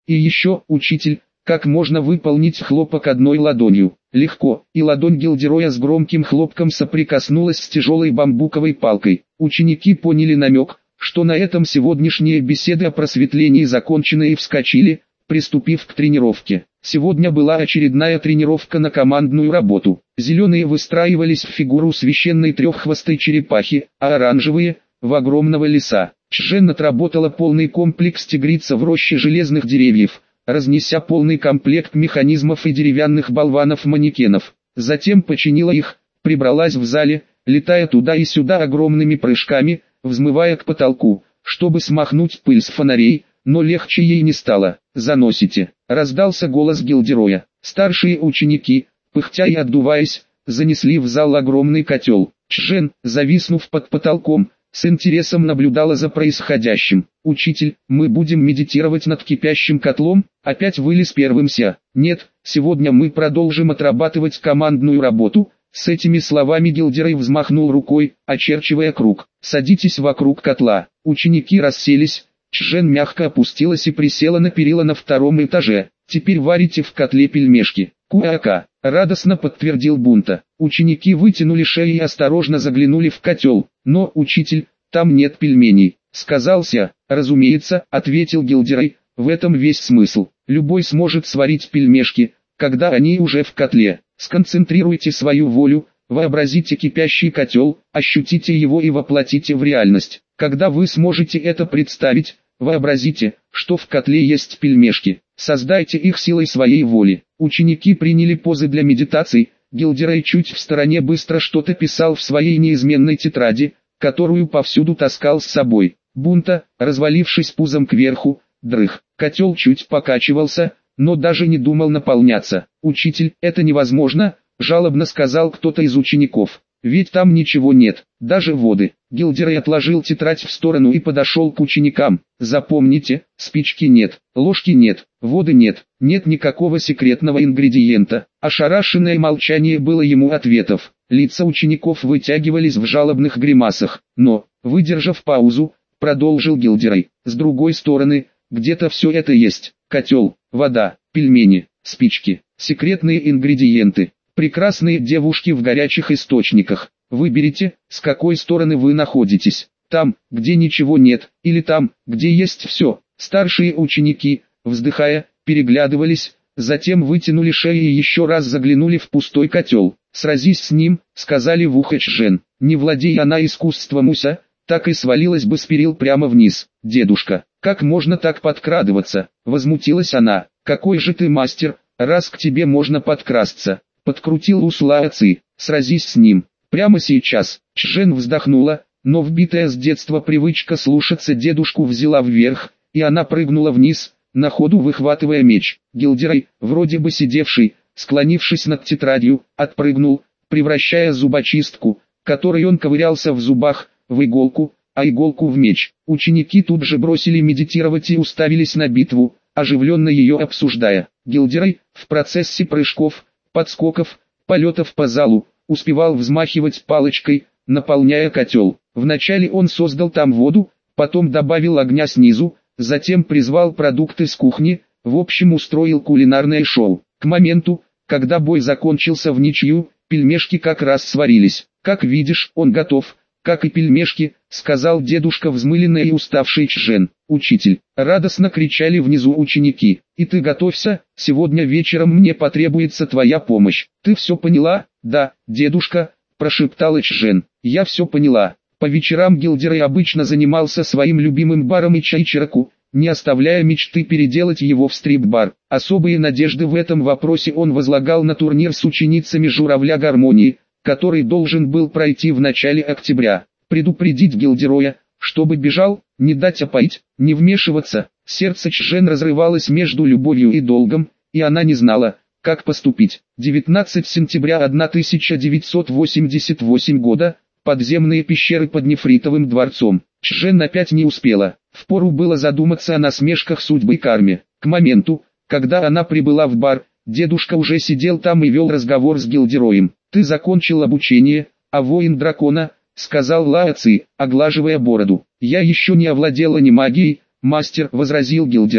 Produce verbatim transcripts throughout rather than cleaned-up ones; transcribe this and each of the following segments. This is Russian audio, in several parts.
И еще, учитель, как можно выполнить хлопок одной ладонью? Легко, и ладонь Гильдероя с громким хлопком соприкоснулась с тяжелой бамбуковой палкой. Ученики поняли намек, что на этом сегодняшние беседы о просветлении закончены, и вскочили, приступив к тренировке. Сегодня была очередная тренировка на командную работу. Зеленые выстраивались в фигуру священной треххвостой черепахи, а оранжевые – в огромного лиса. Чжэн отработала полный комплекс тигрица в роще железных деревьев, разнеся полный комплект механизмов и деревянных болванов-манекенов. Затем починила их, прибралась в зале, летая туда и сюда огромными прыжками, взмывая к потолку, чтобы смахнуть пыль с фонарей, но легче ей не стало. «Заносите!» — раздался голос Гильдероя. Старшие ученики, пыхтя и отдуваясь, занесли в зал огромный котел. Чжэн, зависнув под потолком, с интересом наблюдала за происходящим. «Учитель, мы будем медитировать над кипящим котлом?» Опять вылез первым Ся. «Нет, сегодня мы продолжим отрабатывать командную работу». С этими словами Гильдерой взмахнул рукой, очерчивая круг. «Садитесь вокруг котла». Ученики расселись. Чжэн мягко опустилась и присела на перила на втором этаже. «Теперь варите в котле пельмешки». «Куака», — радостно подтвердил Бунта. Ученики вытянули шеи и осторожно заглянули в котел. «Но, учитель, там нет пельменей», — сказал Ся. «Разумеется», — ответил Гильдерой, — «в этом весь смысл. Любой сможет сварить пельмешки, когда они уже в котле. Сконцентрируйте свою волю, вообразите кипящий котел, ощутите его и воплотите в реальность. Когда вы сможете это представить, вообразите, что в котле есть пельмешки. Создайте их силой своей воли». Ученики приняли позы для медитаций. Гильдерой чуть в стороне быстро что-то писал в своей неизменной тетради, которую повсюду таскал с собой. Бунта, развалившись пузом кверху, дрых. Котел чуть покачивался, но даже не думал наполняться. «Учитель, это невозможно», — жалобно сказал кто-то из учеников. «Ведь там ничего нет, даже воды». Гильдерой отложил тетрадь в сторону и подошел к ученикам. «Запомните, спички нет, ложки нет, воды нет, нет никакого секретного ингредиента». Ошарашенное молчание было ему ответов. Лица учеников вытягивались в жалобных гримасах. Но, выдержав паузу, продолжил Гильдерой. «С другой стороны, где-то все это есть. Котел, вода, пельмени, спички, секретные ингредиенты. Прекрасные девушки в горячих источниках. Выберите, с какой стороны вы находитесь. Там, где ничего нет, или там, где есть все». Старшие ученики, вздыхая, переглядывались, затем вытянули шеи и еще раз заглянули в пустой котел. «Сразись с ним», — сказали в ухо Чжэн. «Не владея она искусством Уся, так и свалилась бы с перил прямо вниз». «Дедушка, как можно так подкрадываться?» — возмутилась она. «Какой же ты мастер, раз к тебе можно подкрасться?» Подкрутил ус Лао Ци. «Сразись с ним. Прямо сейчас». Чжэн вздохнула, но вбитая с детства привычка слушаться дедушку взяла вверх, и она прыгнула вниз, на ходу выхватывая меч. Гильдерой, вроде бы сидевший, склонившись над тетрадью, отпрыгнул, превращая зубочистку, которой он ковырялся в зубах, в иголку, а иголку в меч. Ученики тут же бросили медитировать и уставились на битву, оживленно ее обсуждая. Гильдерой, в процессе прыжков, подскоков, полетов по залу, успевал взмахивать палочкой, наполняя котел. Вначале он создал там воду, потом добавил огня снизу, затем призвал продукты с кухни, в общем устроил кулинарное шоу. К моменту, когда бой закончился в ничью, пельмешки как раз сварились. «Как видишь, он готов, как и пельмешки», — сказал дедушка взмыленный и уставший Чжэн. «Учитель!» — радостно кричали внизу ученики. «И ты готовься, сегодня вечером мне потребуется твоя помощь. Ты все поняла?» «Да, дедушка», — прошептала Чжэн. «Я все поняла». По вечерам Гильдерой обычно занимался своим любимым баром и чайчираку, не оставляя мечты переделать его в стрип-бар. Особые надежды в этом вопросе он возлагал на турнир с ученицами журавля гармонии, который должен был пройти в начале октября. Предупредить Гильдероя, чтобы бежал, не дать опоить, не вмешиваться. Сердце Чжэн разрывалось между любовью и долгом, и она не знала, как поступить. девятнадцатого сентября тысяча девятьсот восемьдесят восьмого года, подземные пещеры под Нефритовым дворцом. Чжэн опять не успела. Впору было задуматься о насмешках судьбы и карме. К моменту, когда она прибыла в бар, дедушка уже сидел там и вел разговор с Гильдероем. «Ты закончил обучение, а воин дракона», — сказал Лао Ци, оглаживая бороду. «Я еще не овладела ни магией, мастер», — возразил Гильдерой.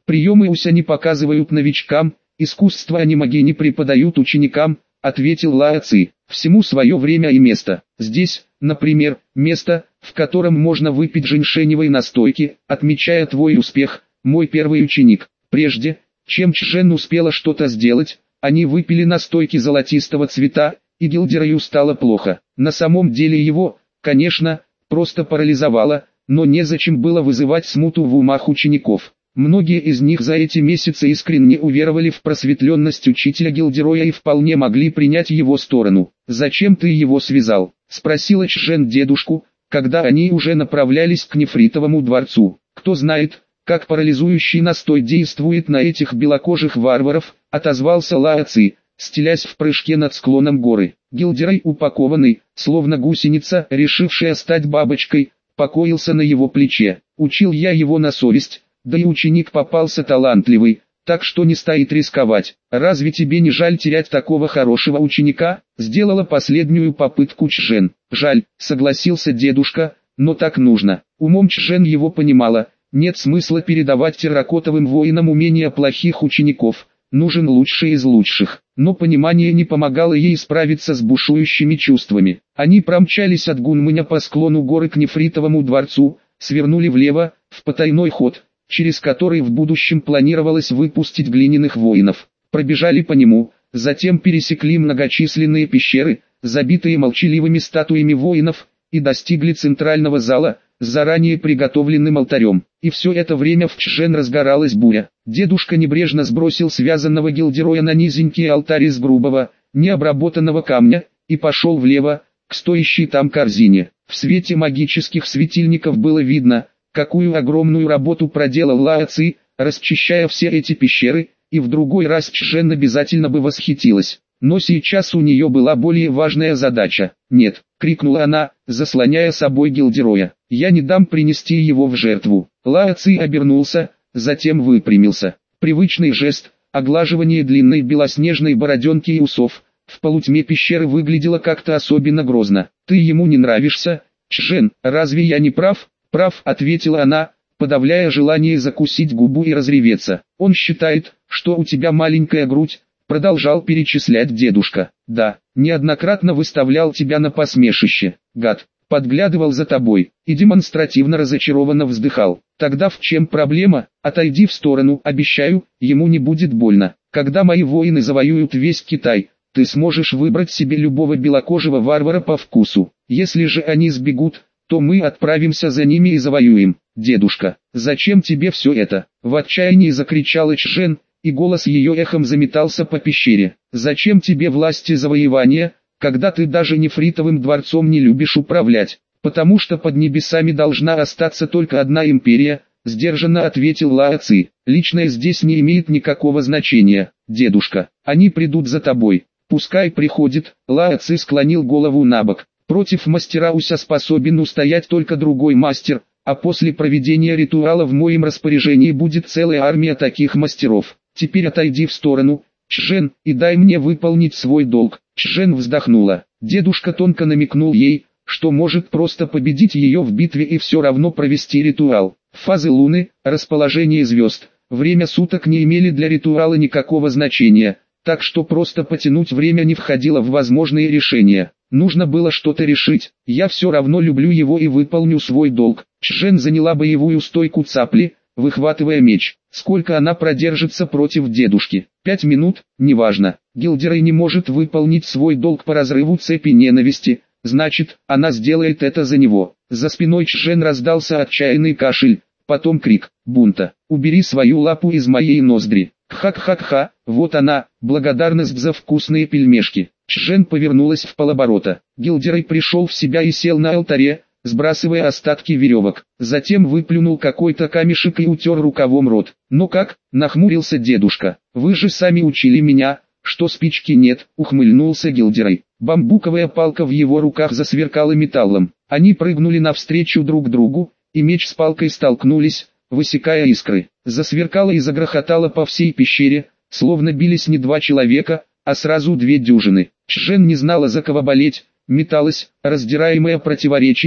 Приемы уся не показывают новичкам, искусство они маги не преподают ученикам, ответил Лао Ци. Всему свое время и место. Здесь, например, место, в котором можно выпить женьшеневой настойки, отмечая твой успех, мой первый ученик. Прежде, чем Чжэн успела что-то сделать, они выпили настойки золотистого цвета, и Гилдерою стало плохо. На самом деле его, конечно, просто парализовало, но незачем было вызывать смуту в умах учеников. Многие из них за эти месяцы искренне уверовали в просветленность учителя Гилдероя и вполне могли принять его сторону. «Зачем ты его связал?» – спросила Чжэн дедушку, когда они уже направлялись к нефритовому дворцу. «Кто знает, как парализующий настой действует на этих белокожих варваров», – отозвался Лао Ци, стелясь в прыжке над склоном горы. Гилдерой, упакованный, словно гусеница, решившая стать бабочкой, покоился на его плече. «Учил я его на совесть, да и ученик попался талантливый, так что не стоит рисковать. Разве тебе не жаль терять такого хорошего ученика?» Сделала последнюю попытку Чжэн. «Жаль», согласился дедушка, «но так нужно». Умом Чжэн его понимала, нет смысла передавать терракотовым воинам умения плохих учеников, нужен лучший из лучших. Но понимание не помогало ей справиться с бушующими чувствами. Они промчались от Гунмэня по склону горы к нефритовому дворцу, свернули влево, в потайной ход, через который в будущем планировалось выпустить глиняных воинов. Пробежали по нему, затем пересекли многочисленные пещеры, забитые молчаливыми статуями воинов, и достигли центрального зала, с заранее приготовленным алтарем. И все это время в Чжэн разгоралась буря. Дедушка небрежно сбросил связанного Гилдероя на низенький алтарь из грубого, необработанного камня, и пошел влево, к стоящей там корзине. В свете магических светильников было видно, какую огромную работу проделал Лао Ци, расчищая все эти пещеры, и в другой раз Чжэн обязательно бы восхитилась. Но сейчас у нее была более важная задача. «Нет!» — крикнула она, заслоняя собой Гилдероя. «Я не дам принести его в жертву». Лао Ци обернулся, затем выпрямился. Привычный жест, оглаживание длинной белоснежной бороденки и усов, в полутьме пещеры выглядело как-то особенно грозно. «Ты ему не нравишься, Чжэн, разве я не прав?» «Прав», — ответила она, подавляя желание закусить губу и разреветься. «Он считает, что у тебя маленькая грудь», — продолжал перечислять дедушка. «Да, неоднократно выставлял тебя на посмешище, гад, подглядывал за тобой», и демонстративно разочарованно вздыхал. «Тогда в чем проблема? Отойди в сторону, обещаю, ему не будет больно. Когда мои воины завоюют весь Китай, ты сможешь выбрать себе любого белокожего варвара по вкусу. Если же они сбегут, то мы отправимся за ними и завоюем». «Дедушка, зачем тебе все это?» — в отчаянии закричала Чжэн, и голос ее эхом заметался по пещере. «Зачем тебе власти завоевания, когда ты даже нефритовым дворцом не любишь управлять?» «Потому что под небесами должна остаться только одна империя», — сдержанно ответил Лао Ци. «Личное здесь не имеет никакого значения, дедушка. Они придут за тобой. Пускай приходит». Лао Ци склонил голову набок. «Против мастера Уся способен устоять только другой мастер, а после проведения ритуала в моем распоряжении будет целая армия таких мастеров. Теперь отойди в сторону, Чжэн, и дай мне выполнить свой долг». Чжэн вздохнула. Дедушка тонко намекнул ей, что может просто победить ее в битве и все равно провести ритуал. Фазы луны, расположение звезд, время суток не имели для ритуала никакого значения, так что просто потянуть время не входило в возможные решения. Нужно было что-то решить. «Я все равно люблю его и выполню свой долг». Чжэн заняла боевую стойку цапли, выхватывая меч. Сколько она продержится против дедушки? Пять минут, неважно. Гилдерой не может выполнить свой долг по разрыву цепи ненависти, значит, она сделает это за него. За спиной Чжэн раздался отчаянный кашель, потом крик бунта. «Убери свою лапу из моей ноздри». Ха-ха-ха, вот она, благодарность за вкусные пельмешки. Чжэн повернулась в полоборота. Гилдерой пришел в себя и сел на алтаре, сбрасывая остатки веревок. Затем выплюнул какой-то камешек и утер рукавом рот. «Ну как?» — нахмурился дедушка. «Вы же сами учили меня, что спички нет», — ухмыльнулся Гилдерой. Бамбуковая палка в его руках засверкала металлом. Они прыгнули навстречу друг другу, и меч с палкой столкнулись, высекая искры. Засверкало и загрохотало по всей пещере, словно бились не два человека, а сразу две дюжины. Чжэн не знала, за кого болеть, металась, раздираемая противоречиями,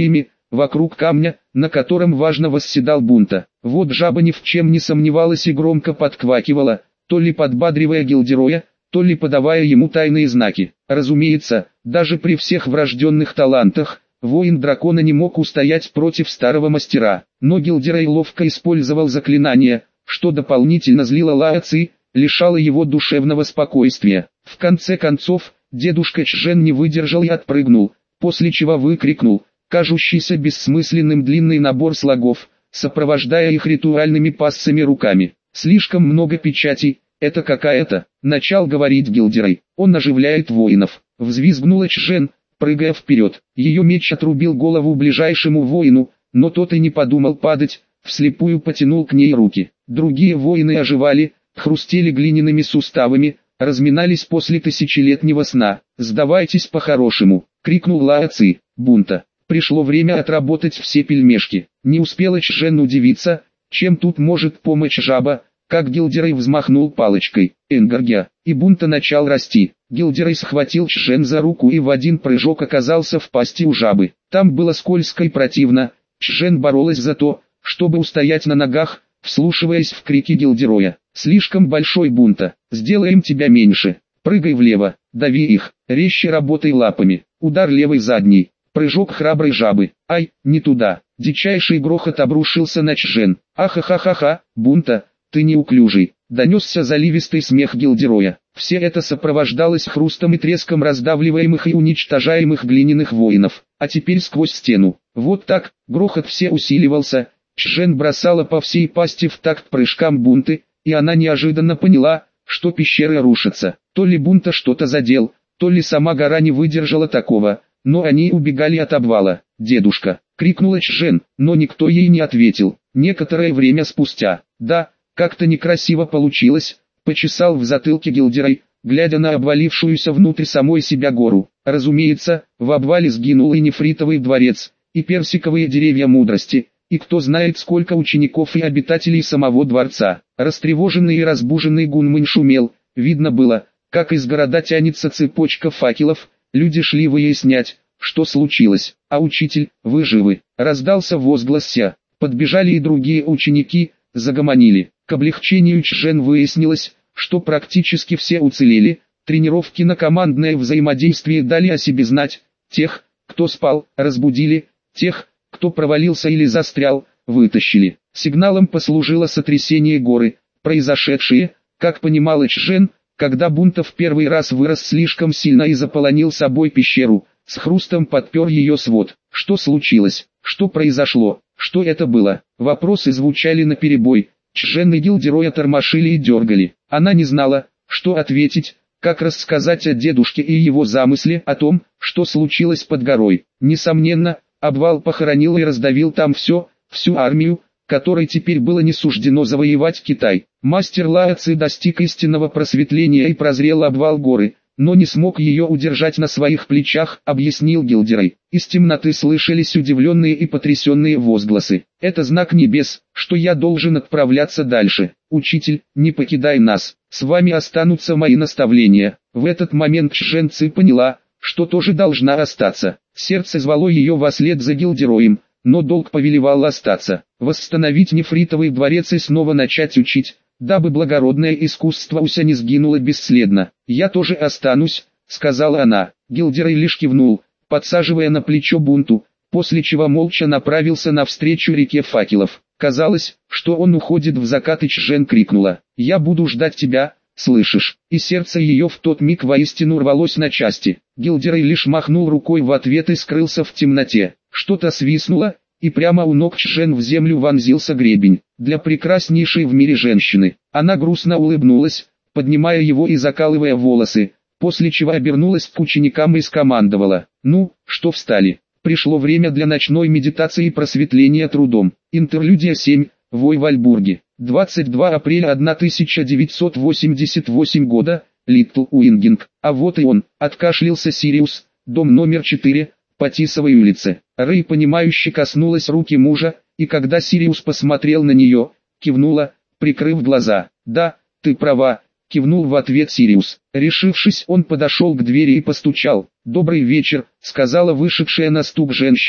вокруг камня, на котором важно восседал Бунта. Вот жаба ни в чем не сомневалась и громко подквакивала, то ли подбадривая Гильдероя, то ли подавая ему тайные знаки. Разумеется, даже при всех врожденных талантах, воин дракона не мог устоять против старого мастера. Но Гильдерой ловко использовал заклинание, что дополнительно злило Лао Ци, лишало его душевного спокойствия. В конце концов, дедушка Чжэн не выдержал и отпрыгнул, после чего выкрикнул, кажущийся бессмысленным длинный набор слогов, сопровождая их ритуальными пассами руками. Слишком много печатей, это какая-то, начал говорить Гильдерой, он оживляет воинов. Взвизгнула Чжэн, прыгая вперед. Ее меч отрубил голову ближайшему воину, но тот и не подумал падать, вслепую потянул к ней руки. Другие воины оживали, хрустели глиняными суставами, разминались после тысячелетнего сна. «Сдавайтесь по-хорошему!» — крикнул Лао Ци. Бунта. Пришло время отработать все пельмешки. Не успела Чжэн удивиться, чем тут может помочь жаба, как Гильдерой взмахнул палочкой. Энгаргя. И Бунта начал расти. Гильдерой схватил Чжэн за руку и в один прыжок оказался в пасти у жабы. Там было скользко и противно. Чжэн боролась за то, чтобы устоять на ногах, вслушиваясь в крики Гильдероя. «Слишком большой, Бунта, сделаем тебя меньше. Прыгай влево, дави их, резче работай лапами. Удар левой задней, прыжок храброй жабы. Ай, не туда!» Дичайший грохот обрушился на Чжэн. «Ахахахаха, Бунта, ты неуклюжий!» Донесся заливистый смех Гильдероя. Все это сопровождалось хрустом и треском раздавливаемых и уничтожаемых глиняных воинов. А теперь сквозь стену. Вот так, грохот все усиливался. Чжэн бросала по всей пасти в такт прыжкам Бунты, и она неожиданно поняла, что пещера рушится. То ли Бунта что-то задел, то ли сама гора не выдержала такого, но они убегали от обвала. «Дедушка!» — крикнула Чжэн, но никто ей не ответил. Некоторое время спустя, да, как-то некрасиво получилось, почесал в затылке Гильдерой, глядя на обвалившуюся внутрь самой себя гору. Разумеется, в обвале сгинул и нефритовый дворец, и персиковые деревья мудрости, и кто знает сколько учеников и обитателей самого дворца. Растревоженный и разбуженный Гунмэнь шумел, видно было, как из города тянется цепочка факелов, люди шли выяснять, что случилось. «А учитель, вы живы?» — раздался возглас Ся. Подбежали и другие ученики, загомонили. К облегчению Чжэн выяснилось, что практически все уцелели. Тренировки на командное взаимодействие дали о себе знать. Тех, кто спал, разбудили, тех, кто провалился или застрял, вытащили. Сигналом послужило сотрясение горы, произошедшее, как понимала Чжэн, когда Бунта в первый раз вырос слишком сильно и заполонил собой пещеру, с хрустом подпер ее свод. Что случилось? Что произошло? Что это было? Вопросы звучали наперебой. Чжэн и Гильдероя тормошили и дергали. Она не знала, что ответить, как рассказать о дедушке и его замысле, о том, что случилось под горой. Несомненно, обвал похоронил и раздавил там все, всю армию, которой теперь было не суждено завоевать Китай. Мастер Лао Ци достиг истинного просветления и прозрел обвал горы, но не смог ее удержать на своих плечах, объяснил Гильдерой. Из темноты слышались удивленные и потрясенные возгласы. «Это знак небес, что я должен отправляться дальше. Учитель, не покидай нас, с вами останутся мои наставления». В этот момент Чжэн Ци поняла, что тоже должна остаться. Сердце звало ее вослед за Гильдероем, но долг повелевал остаться, восстановить нефритовый дворец и снова начать учить, дабы благородное искусство Уся не сгинуло бесследно. «Я тоже останусь», — сказала она. Гильдерой лишь кивнул, подсаживая на плечо Бунту, после чего молча направился навстречу реке факелов. Казалось, что он уходит в закат, и Чжэн крикнула: «Я буду ждать тебя, слышишь?» И сердце ее в тот миг воистину рвалось на части. Гильдерой лишь махнул рукой в ответ и скрылся в темноте. Что-то свистнуло, и прямо у ног Чжэн в землю вонзился гребень. Для прекраснейшей в мире женщины. Она грустно улыбнулась, поднимая его и закалывая волосы, после чего обернулась к ученикам и скомандовала: «Ну, что встали? Пришло время для ночной медитации и просветления трудом». Интерлюдия семь. Вой в Альбурге. двадцать второго апреля тысяча девятьсот восемьдесят восьмого года. Литл Уингинг. А вот и он, откашлялся Сириус, дом номер четыре, по Тисовой улице. Рэй понимающе коснулась руки мужа, и когда Сириус посмотрел на нее, кивнула, прикрыв глаза. «Да, ты права», — кивнул в ответ Сириус. Решившись, он подошел к двери и постучал. «Добрый вечер», — сказала вышедшая на стук женщина,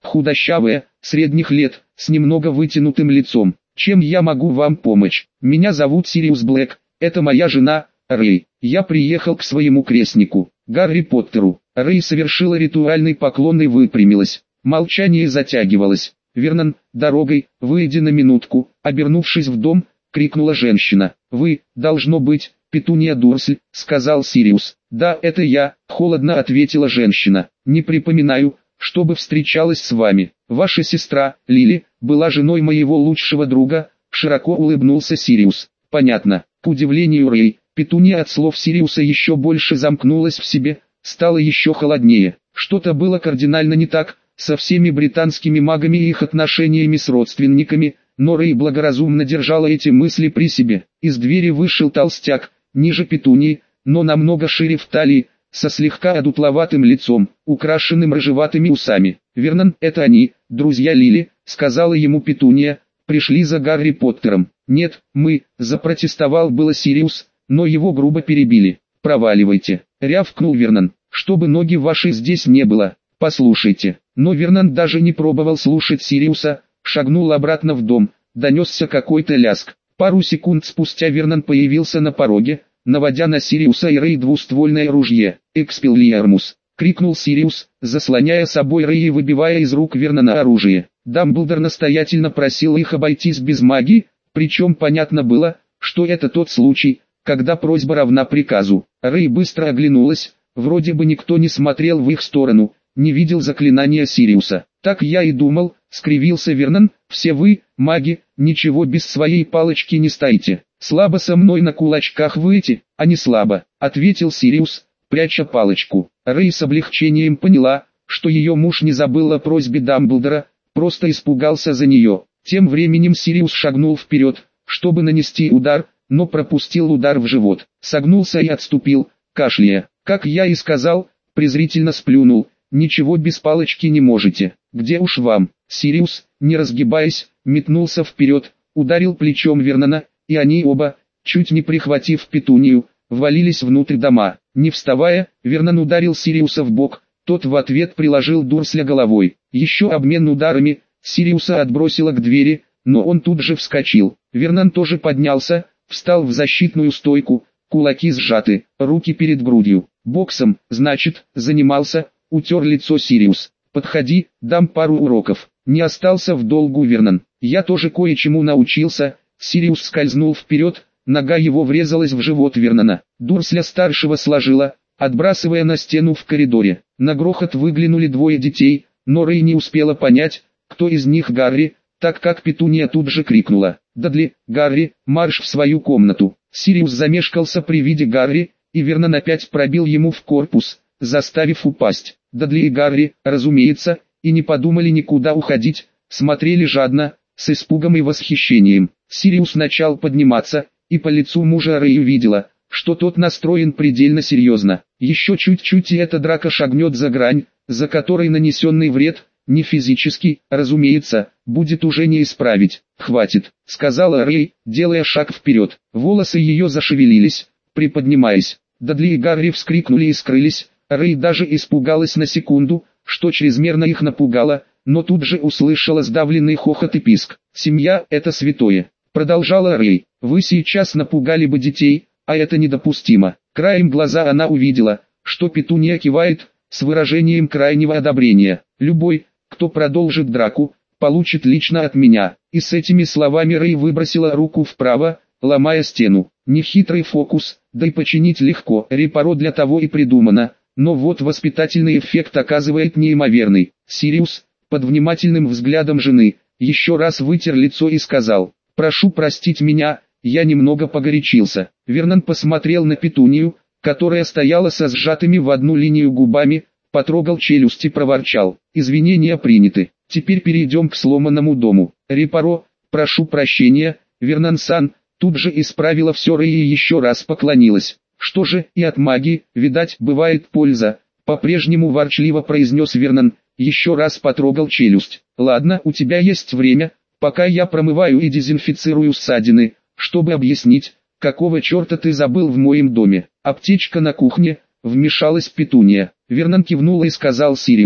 худощавая, средних лет, с немного вытянутым лицом. Чем я могу вам помочь? Меня зовут Сириус Блэк, это моя жена, Рэй. Я приехал к своему крестнику, Гарри Поттеру. Рэй совершила ритуальный поклон и выпрямилась. Молчание затягивалось. «Вернон, дорогой, выйди на минутку», обернувшись в дом, крикнула женщина. «Вы, должно быть, Петуния Дурсль», сказал Сириус. «Да, это я», холодно ответила женщина. «Не припоминаю, чтобы встречалась с вами. Ваша сестра, Лили, была женой моего лучшего друга», широко улыбнулся Сириус. «Понятно». К удивлению Рэй, Петуния от слов Сириуса еще больше замкнулась в себе, стало еще холоднее. Что-то было кардинально не так со всеми британскими магами и их отношениями с родственниками, но Рэй благоразумно держала эти мысли при себе. Из двери вышел толстяк, ниже Петунии, но намного шире в талии, со слегка одутловатым лицом, украшенным рыжеватыми усами. «Вернон, это они, друзья Лили», сказала ему Петуния, «пришли за Гарри Поттером». «Нет, мы», запротестовал было Сириус, но его грубо перебили. «Проваливайте», рявкнул Вернон, «чтобы ноги ваши здесь не было, послушайте». Но Вернон даже не пробовал слушать Сириуса, шагнул обратно в дом, донесся какой-то ляск. Пару секунд спустя Вернон появился на пороге, наводя на Сириуса и Рэй двуствольное ружье. «Экспеллиармус!» — крикнул Сириус, заслоняя собой Рэй и выбивая из рук Вернона оружие. Дамблдор настоятельно просил их обойтись без магии, причем понятно было, что это тот случай, когда просьба равна приказу. Рэй быстро оглянулась, вроде бы никто не смотрел в их сторону, не видел заклинания Сириуса. «Так я и думал», — скривился Вернон, «все вы, маги, ничего без своей палочки не стоите. Слабо со мной на кулачках выйти, а не слабо», — ответил Сириус, пряча палочку. Рэй с облегчением поняла, что ее муж не забыл о просьбе Дамблдора, просто испугался за нее. Тем временем Сириус шагнул вперед, чтобы нанести удар, но пропустил удар в живот. Согнулся и отступил, кашляя. «Как я и сказал», — презрительно сплюнул, «ничего без палочки не можете. Где уж вам». Сириус, не разгибаясь, метнулся вперед, ударил плечом Вернона, и они оба, чуть не прихватив Петунию, ввалились внутрь дома. Не вставая, Вернон ударил Сириуса в бок, тот в ответ приложил Дурсля головой. Еще обмен ударами, Сириуса отбросило к двери, но он тут же вскочил. Вернон тоже поднялся, встал в защитную стойку, кулаки сжаты, руки перед грудью. «Боксом, значит, занимался», — утер лицо Сириус. «Подходи, дам пару уроков». Не остался в долгу Вернон. «Я тоже кое-чему научился». Сириус скользнул вперед, нога его врезалась в живот Вернона. Дурсля-старшего сложила, отбрасывая на стену в коридоре. На грохот выглянули двое детей, но Рэй не успела понять, кто из них Гарри, так как Петуния тут же крикнула: «Дадли, Гарри, марш в свою комнату!». Сириус замешкался при виде Гарри, и Вернон опять пробил ему в корпус, заставив упасть. Дадли и Гарри, разумеется, и не подумали никуда уходить, смотрели жадно, с испугом и восхищением. Сириус начал подниматься, и по лицу мужа Рэй увидела, что тот настроен предельно серьезно. Еще чуть-чуть и эта драка шагнет за грань, за которой нанесенный вред, не физический, разумеется, будет уже не исправить. «Хватит», — сказала Рэй, делая шаг вперед. Волосы ее зашевелились, приподнимаясь. Дадли и Гарри вскрикнули и скрылись. Рэй даже испугалась на секунду, что чрезмерно их напугало, но тут же услышала сдавленный хохот и писк. «Семья — это святое», — продолжала Рэй. «Вы сейчас напугали бы детей, а это недопустимо». Краем глаза она увидела, что Петуния кивает, с выражением крайнего одобрения. «Любой, кто продолжит драку, получит лично от меня». И с этими словами Рэй выбросила руку вправо, ломая стену. Нехитрый фокус, да и починить легко. Репаро для того и придумано, но вот воспитательный эффект оказывает неимоверный. Сириус, под внимательным взглядом жены, еще раз вытер лицо и сказал: «Прошу простить меня, я немного погорячился». Вернон посмотрел на Петунию, которая стояла со сжатыми в одну линию губами, потрогал челюсть и проворчал: «Извинения приняты. Теперь перейдем к сломанному дому». «Репаро, прошу прощения, Вернон-сан», тут же исправила все Рэй и еще раз поклонилась. «Что же, и от магии, видать, бывает польза», по-прежнему ворчливо произнес Вернон, еще раз потрогал челюсть. «Ладно, у тебя есть время, пока я промываю и дезинфицирую ссадины, чтобы объяснить, какого черта ты забыл в моем доме». «Аптечка на кухне», вмешалась Петуния. Вернон кивнул и сказал Сириусу: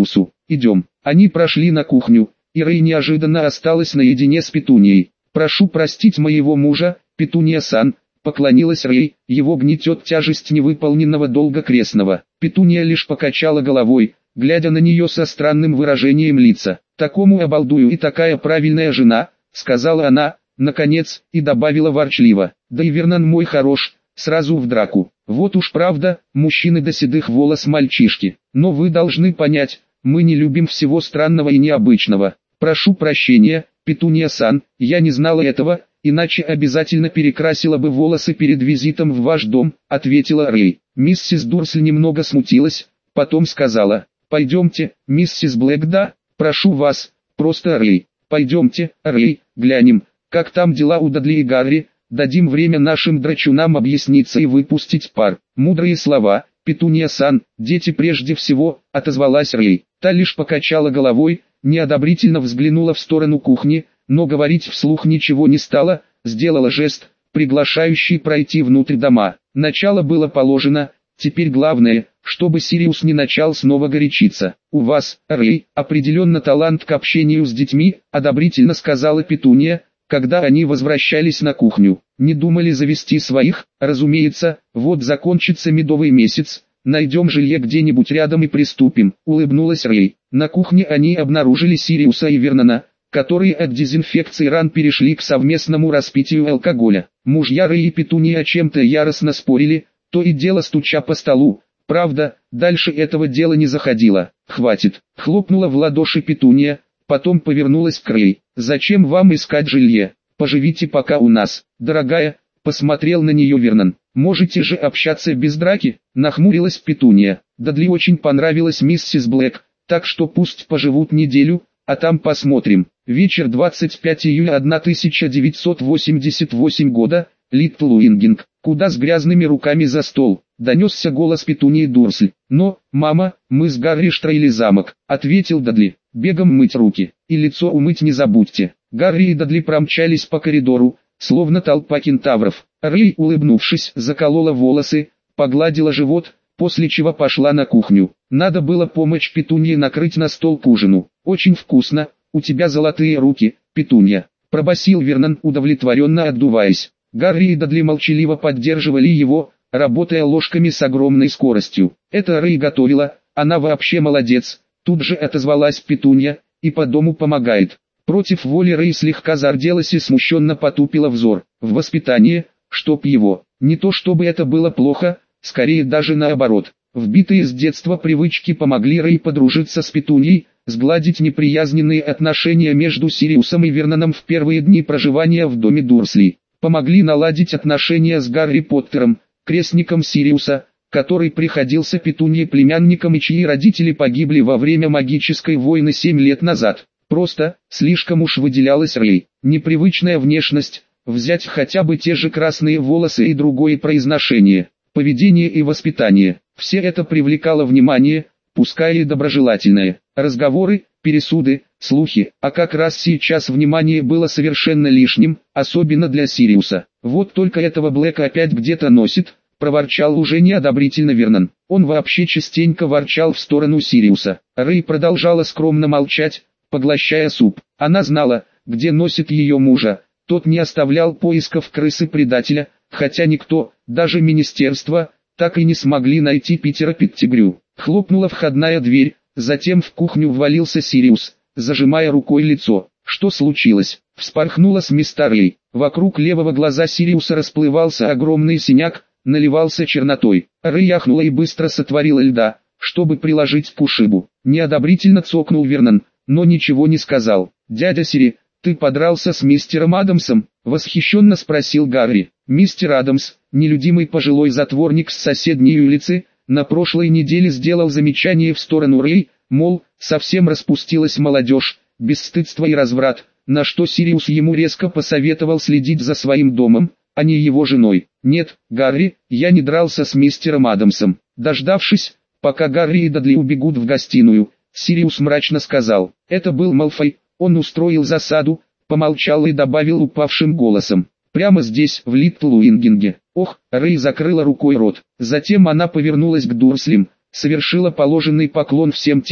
идем. Они прошли на кухню, и Рэй неожиданно осталась наедине с Петунией. «Прошу простить моего мужа, Петуния-сан», поклонилась Рэй, его гнетет тяжесть невыполненного долга крестного. Петуния лишь покачала головой, глядя на нее со странным выражением лица. «Такому обалдую и такая правильная жена», сказала она, наконец, и добавила ворчливо. «Да и Вернон мой хорош, сразу в драку. Вот уж правда, мужчины до седых волос мальчишки. Но вы должны понять, мы не любим всего странного и необычного. Прошу прощения, Петуния-сан, я не знала этого, иначе обязательно перекрасила бы волосы перед визитом в ваш дом», ответила Рэй. Миссис Дурсль немного смутилась, потом сказала: «Пойдемте, миссис Блэк, да, прошу вас, просто Рэй. Пойдемте, Рэй, глянем, как там дела у Дадли и Гарри, дадим время нашим драчунам объясниться и выпустить пар». Мудрые слова, Петуния-сан, дети прежде всего, отозвалась Рэй. Та лишь покачала головой, неодобрительно взглянула в сторону кухни, но говорить вслух ничего не стала, сделала жест, приглашающий пройти внутрь дома. Начало было положено, теперь главное, чтобы Сириус не начал снова горячиться. «У вас, Рэй, определенно талант к общению с детьми», одобрительно сказала Петуния, когда они возвращались на кухню. «Не думали завести своих?» «Разумеется, вот закончится медовый месяц, найдем жилье где-нибудь рядом и приступим», улыбнулась Рэй. На кухне они обнаружили Сириуса и Вернона, которые от дезинфекции ран перешли к совместному распитию алкоголя. Мужья Рэй и Петуния о чем-то яростно спорили, то и дело стуча по столу. Правда, дальше этого дела не заходило. «Хватит», хлопнула в ладоши Петуния, потом повернулась к Рэй. «Зачем вам искать жилье? Поживите пока у нас, дорогая», посмотрел на нее Вернон. «Можете же общаться без драки», нахмурилась Петуния. Дадли очень понравилась миссис Блэк, так что пусть поживут неделю, а там посмотрим. Вечер двадцать пятого июля тысяча девятьсот восемьдесят восьмого года, Литл Уингинг. «Куда с грязными руками за стол?» донесся голос Петунии Дурсль. «Но, мама, мы с Гарри штроили замок», ответил Дадли. «Бегом мыть руки, и лицо умыть не забудьте». Гарри и Дадли промчались по коридору, словно толпа кентавров. Рэй, улыбнувшись, заколола волосы, погладила живот, после чего пошла на кухню. Надо было помочь Петунье накрыть на стол к ужину. «Очень вкусно, у тебя золотые руки, Петунья», пробасил Вернон, удовлетворенно отдуваясь. Гарри и Дадли молчаливо поддерживали его, работая ложками с огромной скоростью. «Это Рэй готовила, она вообще молодец», тут же отозвалась Петунья, «и по дому помогает». Против воли Рэй слегка зарделась и смущенно потупила взор. В воспитании, чтоб его, не то чтобы это было плохо, скорее даже наоборот. Вбитые с детства привычки помогли Рэй подружиться с Петуньей, сгладить неприязненные отношения между Сириусом и Верноном в первые дни проживания в доме Дурслей. Помогли наладить отношения с Гарри Поттером, крестником Сириуса, который приходился Петунье племянником и чьи родители погибли во время магической войны семь лет назад. Просто, слишком уж выделялась Рэй. Непривычная внешность, взять хотя бы те же красные волосы и другое произношение, поведение и воспитание. Все это привлекало внимание, пускай и доброжелательное. Разговоры, пересуды, слухи, а как раз сейчас внимание было совершенно лишним, особенно для Сириуса. «Вот только этого Блэка опять где-то носит», проворчал уже неодобрительно Вернон. Он вообще частенько ворчал в сторону Сириуса. Рэй продолжала скромно молчать, поглощая суп. Она знала, где носит ее мужа. Тот не оставлял поисков крысы-предателя, хотя никто, даже министерство, так и не смогли найти Питера Петтигрю. Хлопнула входная дверь, затем в кухню ввалился Сириус, зажимая рукой лицо. «Что случилось?» Вспорхнула с места Рэй. Вокруг левого глаза Сириуса расплывался огромный синяк, наливался чернотой. Рэй ахнула и быстро сотворила льда, чтобы приложить к ушибу. Неодобрительно цокнул Вернон, но ничего не сказал. «Дядя Сири, ты подрался с мистером Адамсом?» Восхищенно спросил Гарри. Мистер Адамс, нелюдимый пожилой затворник с соседней улицы, на прошлой неделе сделал замечание в сторону Рэй, мол, совсем распустилась молодежь, бесстыдство и разврат, на что Сириус ему резко посоветовал следить за своим домом, а не его женой. «Нет, Гарри, я не дрался с мистером Адамсом». Дождавшись, пока Гарри и Дадли убегут в гостиную, Сириус мрачно сказал: «Это был Малфой, он устроил засаду», помолчал и добавил упавшим голосом: «Прямо здесь, в Литл Уингинге». Ох, Рэй закрыла рукой рот. Затем она повернулась к Дурслям, совершила положенный поклон всем телом.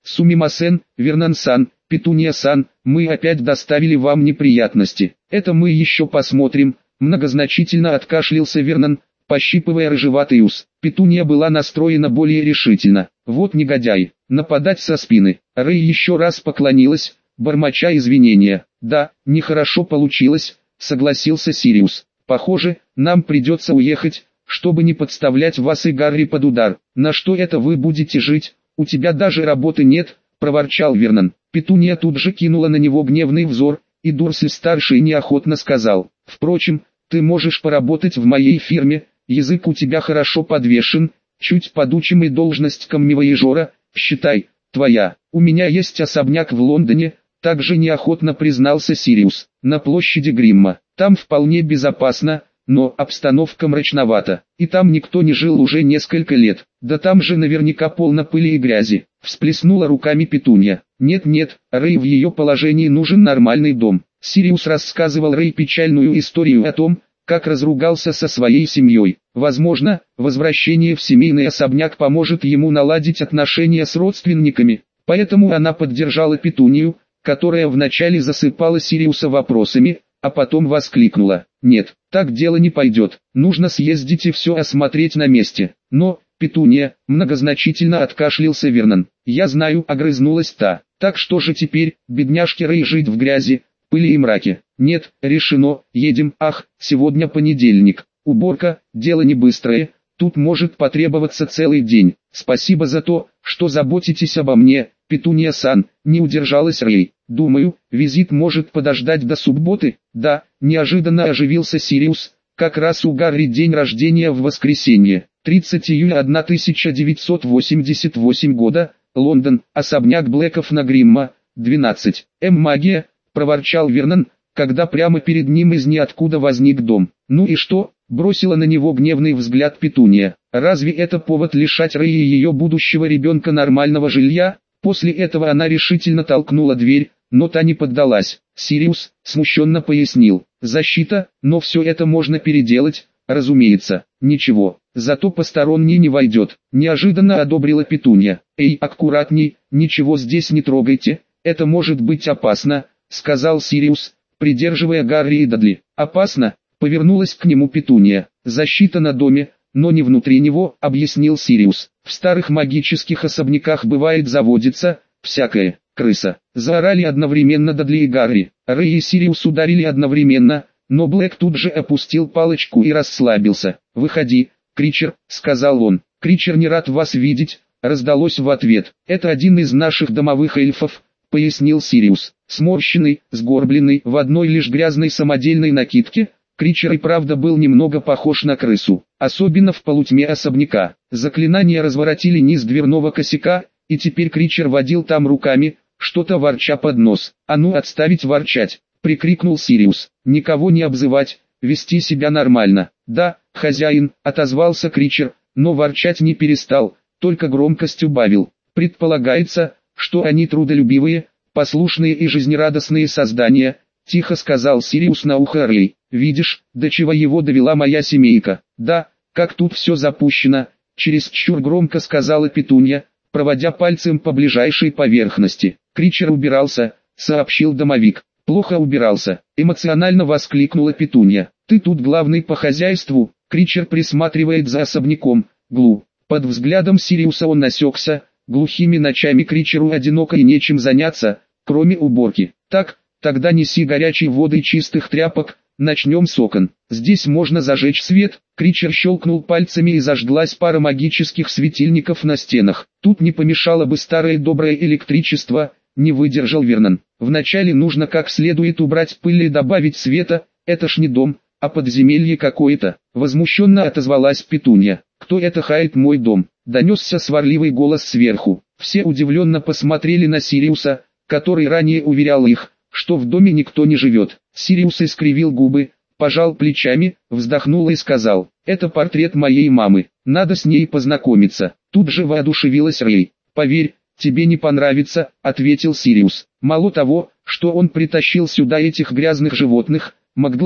Сумимасен, Вернан-сан, Петуния-сан, мы опять доставили вам неприятности. Это мы еще посмотрим, многозначительно откашлялся Вернан, пощипывая рыжеватый ус. Петуния была настроена более решительно. Вот негодяй, нападать со спины. Рэй еще раз поклонилась, бормоча извинения. Да, нехорошо получилось, согласился Сириус. Похоже, нам придется уехать, чтобы не подставлять вас и Гарри под удар. На что это вы будете жить? У тебя даже работы нет, проворчал Вернон. Петуния тут же кинула на него гневный взор, и Дурсль-старший неохотно сказал: впрочем, ты можешь поработать в моей фирме, язык у тебя хорошо подвешен, чуть подучим и должность камевояжера, считай, твоя. У меня есть особняк в Лондоне, также неохотно признался Сириус, на площади Гримма. Там вполне безопасно, но обстановка мрачновата, и там никто не жил уже несколько лет. Да там же наверняка полно пыли и грязи. Всплеснула руками Петунья. Нет-нет, Рэй, в ее положении нужен нормальный дом. Сириус рассказывал Рэй печальную историю о том, как разругался со своей семьей. Возможно, возвращение в семейный особняк поможет ему наладить отношения с родственниками. Поэтому она поддержала Петунью, которая вначале засыпала Сириуса вопросами, а потом воскликнула: «Нет, так дело не пойдет, нужно съездить и все осмотреть на месте». «Но, Петуния», многозначительно откашлялся Вернон. «Я знаю», огрызнулась та. «Так что же теперь, бедняжке Рэй, жить в грязи, пыли и мраке?» «Нет, решено, едем». «Ах, сегодня понедельник, уборка, дело не быстрое, тут может потребоваться целый день». «Спасибо за то, что заботитесь обо мне, Петуния-сан», не удержалась Рэй. «Думаю, визит может подождать до субботы». «Да», неожиданно оживился Сириус, «как раз у Гарри день рождения в воскресенье». тридцатого июля тысяча девятьсот восемьдесят восьмого года, Лондон, особняк Блэков на Гримма, двенадцать. «М, магия», проворчал Вернон, когда прямо перед ним из ниоткуда возник дом. «Ну и что?» — бросила на него гневный взгляд Петуния. «Разве это повод лишать Рэй и ее будущего ребенка нормального жилья?» После этого она решительно толкнула дверь, но та не поддалась. Сириус смущенно пояснил: «Защита, но все это можно переделать, разумеется». «Ничего, зато посторонний не войдет», — неожиданно одобрила Петунья. «Эй, аккуратней, ничего здесь не трогайте, это может быть опасно», — сказал Сириус, придерживая Гарри и Дадли. «Опасно?» — повернулась к нему Петунья. «Защита на доме, но не внутри него», — объяснил Сириус. «В старых магических особняках бывает заводится всякое, крыса». Заорали одновременно Дадли и Гарри. Рэй и Сириус ударили одновременно, но Блэк тут же опустил палочку и расслабился. «Выходи, Кричер», — сказал он. «Кричер не рад вас видеть», — раздалось в ответ. «Это один из наших домовых эльфов», — пояснил Сириус. Сморщенный, сгорбленный, в одной лишь грязной самодельной накидке, Кричер и правда был немного похож на крысу, особенно в полутьме особняка. Заклинания разворотили низ дверного косяка, и теперь Кричер водил там руками, что-то ворча под нос. «А ну отставить ворчать!» — прикрикнул Сириус. «Никого не обзывать, вести себя нормально». «Да, хозяин», — отозвался Кричер, но ворчать не перестал, только громкость убавил. «Предполагается, что они трудолюбивые, послушные и жизнерадостные создания», — тихо сказал Сириус на ухо Рэй. «Видишь, до чего его довела моя семейка». «Да, как тут все запущено», — чересчур громко сказала Петунья, проводя пальцем по ближайшей поверхности. «Кричер убирался», — сообщил домовик. «Плохо убирался», — эмоционально воскликнула Петунья. «Ты тут главный по хозяйству», — Кричер присматривает за особняком. Глу. Под взглядом Сириуса он насекся, глухими ночами Кричеру одиноко и нечем заняться, кроме уборки. «Так, тогда неси горячей воды и чистых тряпок, начнем с окон. Здесь можно зажечь свет». Кричер щелкнул пальцами и зажглась пара магических светильников на стенах. «Тут не помешало бы старое доброе электричество», — не выдержал Вернон. «Вначале нужно как следует убрать пыль и добавить света, это ж не дом, а подземелье какое-то», — возмущенно отозвалась Петунья. «Кто это хает мой дом?» — донесся сварливый голос сверху. Все удивленно посмотрели на Сириуса, который ранее уверял их, что в доме никто не живет. Сириус искривил губы, пожал плечами, вздохнул и сказал: «Это портрет моей мамы, надо с ней познакомиться». Тут же воодушевилась Рэй. «Поверь, тебе не понравится», — ответил Сириус. «Мало того, что он притащил сюда этих грязных животных, маглов,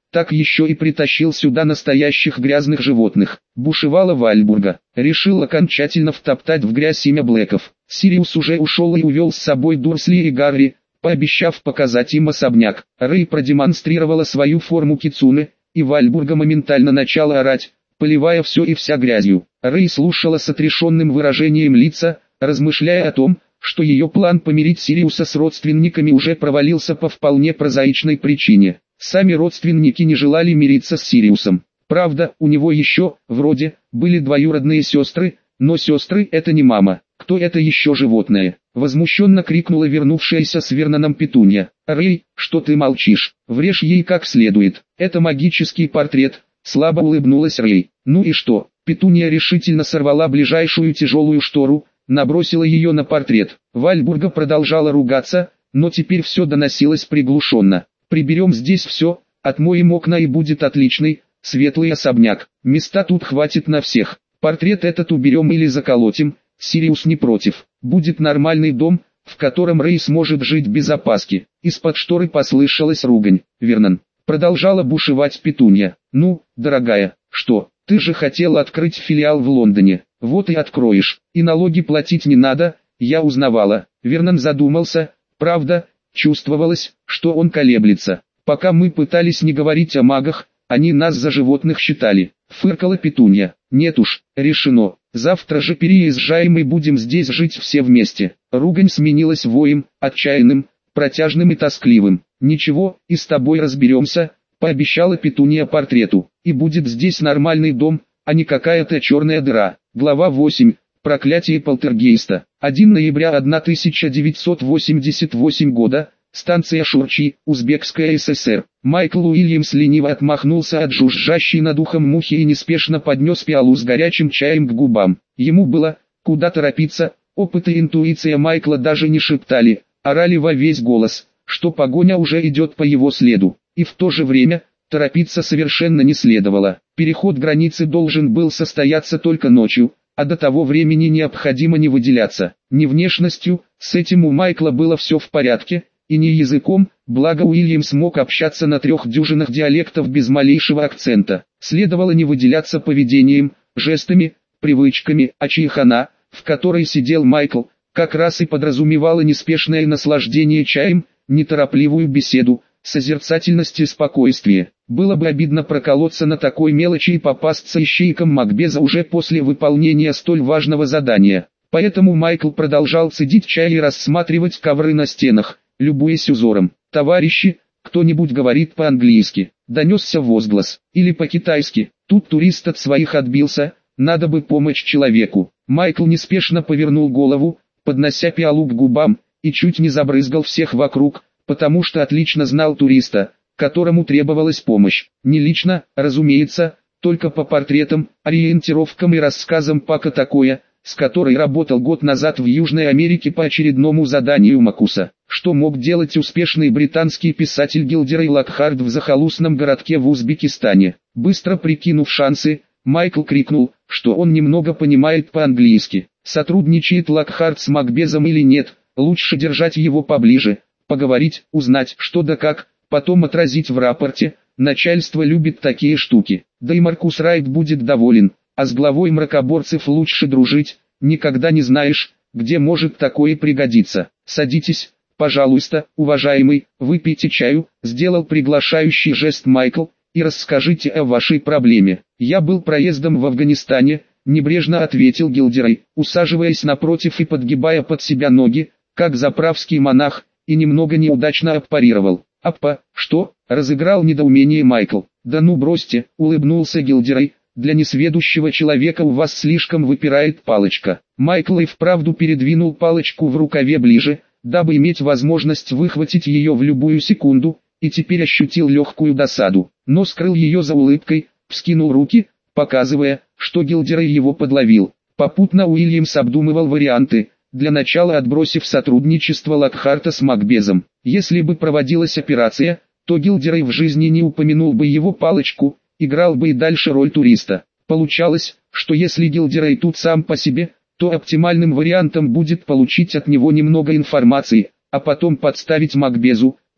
так еще и притащил сюда настоящих грязных животных. Бушевала Вальбурга. Решил окончательно втоптать в грязь имя Блэков. Сириус уже ушел и увел с собой Дурсли и Гарри, пообещав показать им особняк. Рэй продемонстрировала свою форму кицуне, и Вальбурга моментально начала орать, поливая все и вся грязью. Рэй слушала с отрешенным выражением лица, размышляя о том, что ее план помирить Сириуса с родственниками уже провалился по вполне прозаичной причине. Сами родственники не желали мириться с Сириусом. Правда, у него еще, вроде, были двоюродные сестры, но сестры — это не мама. Кто это еще животное? Возмущенно крикнула вернувшаяся с Верноном Петунья. Рэй, что ты молчишь? Врежь ей как следует. Это магический портрет. Слабо улыбнулась Рэй. Ну и что? Петунья решительно сорвала ближайшую тяжелую штору, набросила ее на портрет. Вальбурга продолжала ругаться, но теперь все доносилось приглушенно. Приберем здесь все, отмоем окна и будет отличный, светлый особняк. Места тут хватит на всех. Портрет этот уберем или заколотим, Сириус не против. Будет нормальный дом, в котором Рэй сможет жить без опаски. Из-под шторы послышалась ругань. Вернон. Продолжала бушевать Петунья. Ну, дорогая, что, ты же хотела открыть филиал в Лондоне. Вот и откроешь. И налоги платить не надо, я узнавала. Вернон задумался, правда, чувствовалось, что он колеблется. Пока мы пытались не говорить о магах, они нас за животных считали. Фыркала Петунья. Нет уж, решено. Завтра же переезжаем и будем здесь жить все вместе. Ругань сменилась воем, отчаянным, протяжным и тоскливым. Ничего, и с тобой разберемся, пообещала Петунья портрету. И будет здесь нормальный дом, а не какая-то черная дыра. Глава восемь. Проклятие полтергейста. первого ноября тысяча девятьсот восемьдесят восьмого года. Станция Шурчи, Узбекская ССР. Майкл Уильямс лениво отмахнулся от жужжащей над ухом мухи и неспешно поднес пиалу с горячим чаем к губам. Ему было, куда торопиться, опыт и интуиция Майкла даже не шептали, орали во весь голос, что погоня уже идет по его следу. И в то же время, торопиться совершенно не следовало. Переход границы должен был состояться только ночью, а до того времени необходимо не выделяться. Ни внешностью, с этим у Майкла было все в порядке, и не языком, благо Уильямс мог общаться на трех дюжинах диалектов без малейшего акцента. Следовало не выделяться поведением, жестами, привычками, а чайхана, в которой сидел Майкл, как раз и подразумевала неспешное наслаждение чаем, неторопливую беседу, созерцательность и спокойствие. Было бы обидно проколоться на такой мелочи и попасться ищейкам Макбеза уже после выполнения столь важного задания. Поэтому Майкл продолжал цедить чай и рассматривать ковры на стенах, любуясь узором. «Товарищи, кто-нибудь говорит по-английски?» Донесся возглас. «Или по-китайски?» Тут турист от своих отбился, надо бы помочь человеку. Майкл неспешно повернул голову, поднося пиалу к губам, и чуть не забрызгал всех вокруг, потому что отлично знал туриста, которому требовалась помощь. Не лично, разумеется, только по портретам, ориентировкам и рассказам Пака такое, с которой работал год назад в Южной Америке по очередному заданию Макуса. Что мог делать успешный британский писатель Гилдерей Локхарт в захолустном городке в Узбекистане? Быстро прикинув шансы, Майкл крикнул, что он немного понимает по-английски. Сотрудничает Локхарт с Макбезом или нет, лучше держать его поближе, поговорить, узнать что да как, потом отразить в рапорте. Начальство любит такие штуки. Да и Маркус Райт будет доволен. А с главой мракоборцев лучше дружить, никогда не знаешь, где может такое пригодиться. Садитесь, пожалуйста, уважаемый, выпейте чаю, сделал приглашающий жест Майкл, и расскажите о вашей проблеме. Я был проездом в Афганистане, небрежно ответил Гилдерей, усаживаясь напротив и подгибая под себя ноги, как заправский монах, и немного неудачно аппарировал. Аппа, что? Разыграл недоумение Майкл. Да ну бросьте, улыбнулся Гилдерей. Для несведущего человека у вас слишком выпирает палочка. Майкл и вправду передвинул палочку в рукаве ближе, дабы иметь возможность выхватить ее в любую секунду, и теперь ощутил легкую досаду, но скрыл ее за улыбкой, вскинул руки, показывая, что Гилдерей его подловил. Попутно Уильямс обдумывал варианты, для начала отбросив сотрудничество Локхарта с Макбезом. Если бы проводилась операция, то Гилдерей в жизни не упомянул бы его палочку, играл бы и дальше роль туриста. Получалось, что если Гилдерей тут сам по себе, то оптимальным вариантом будет получить от него немного информации, а потом подставить Макбезу,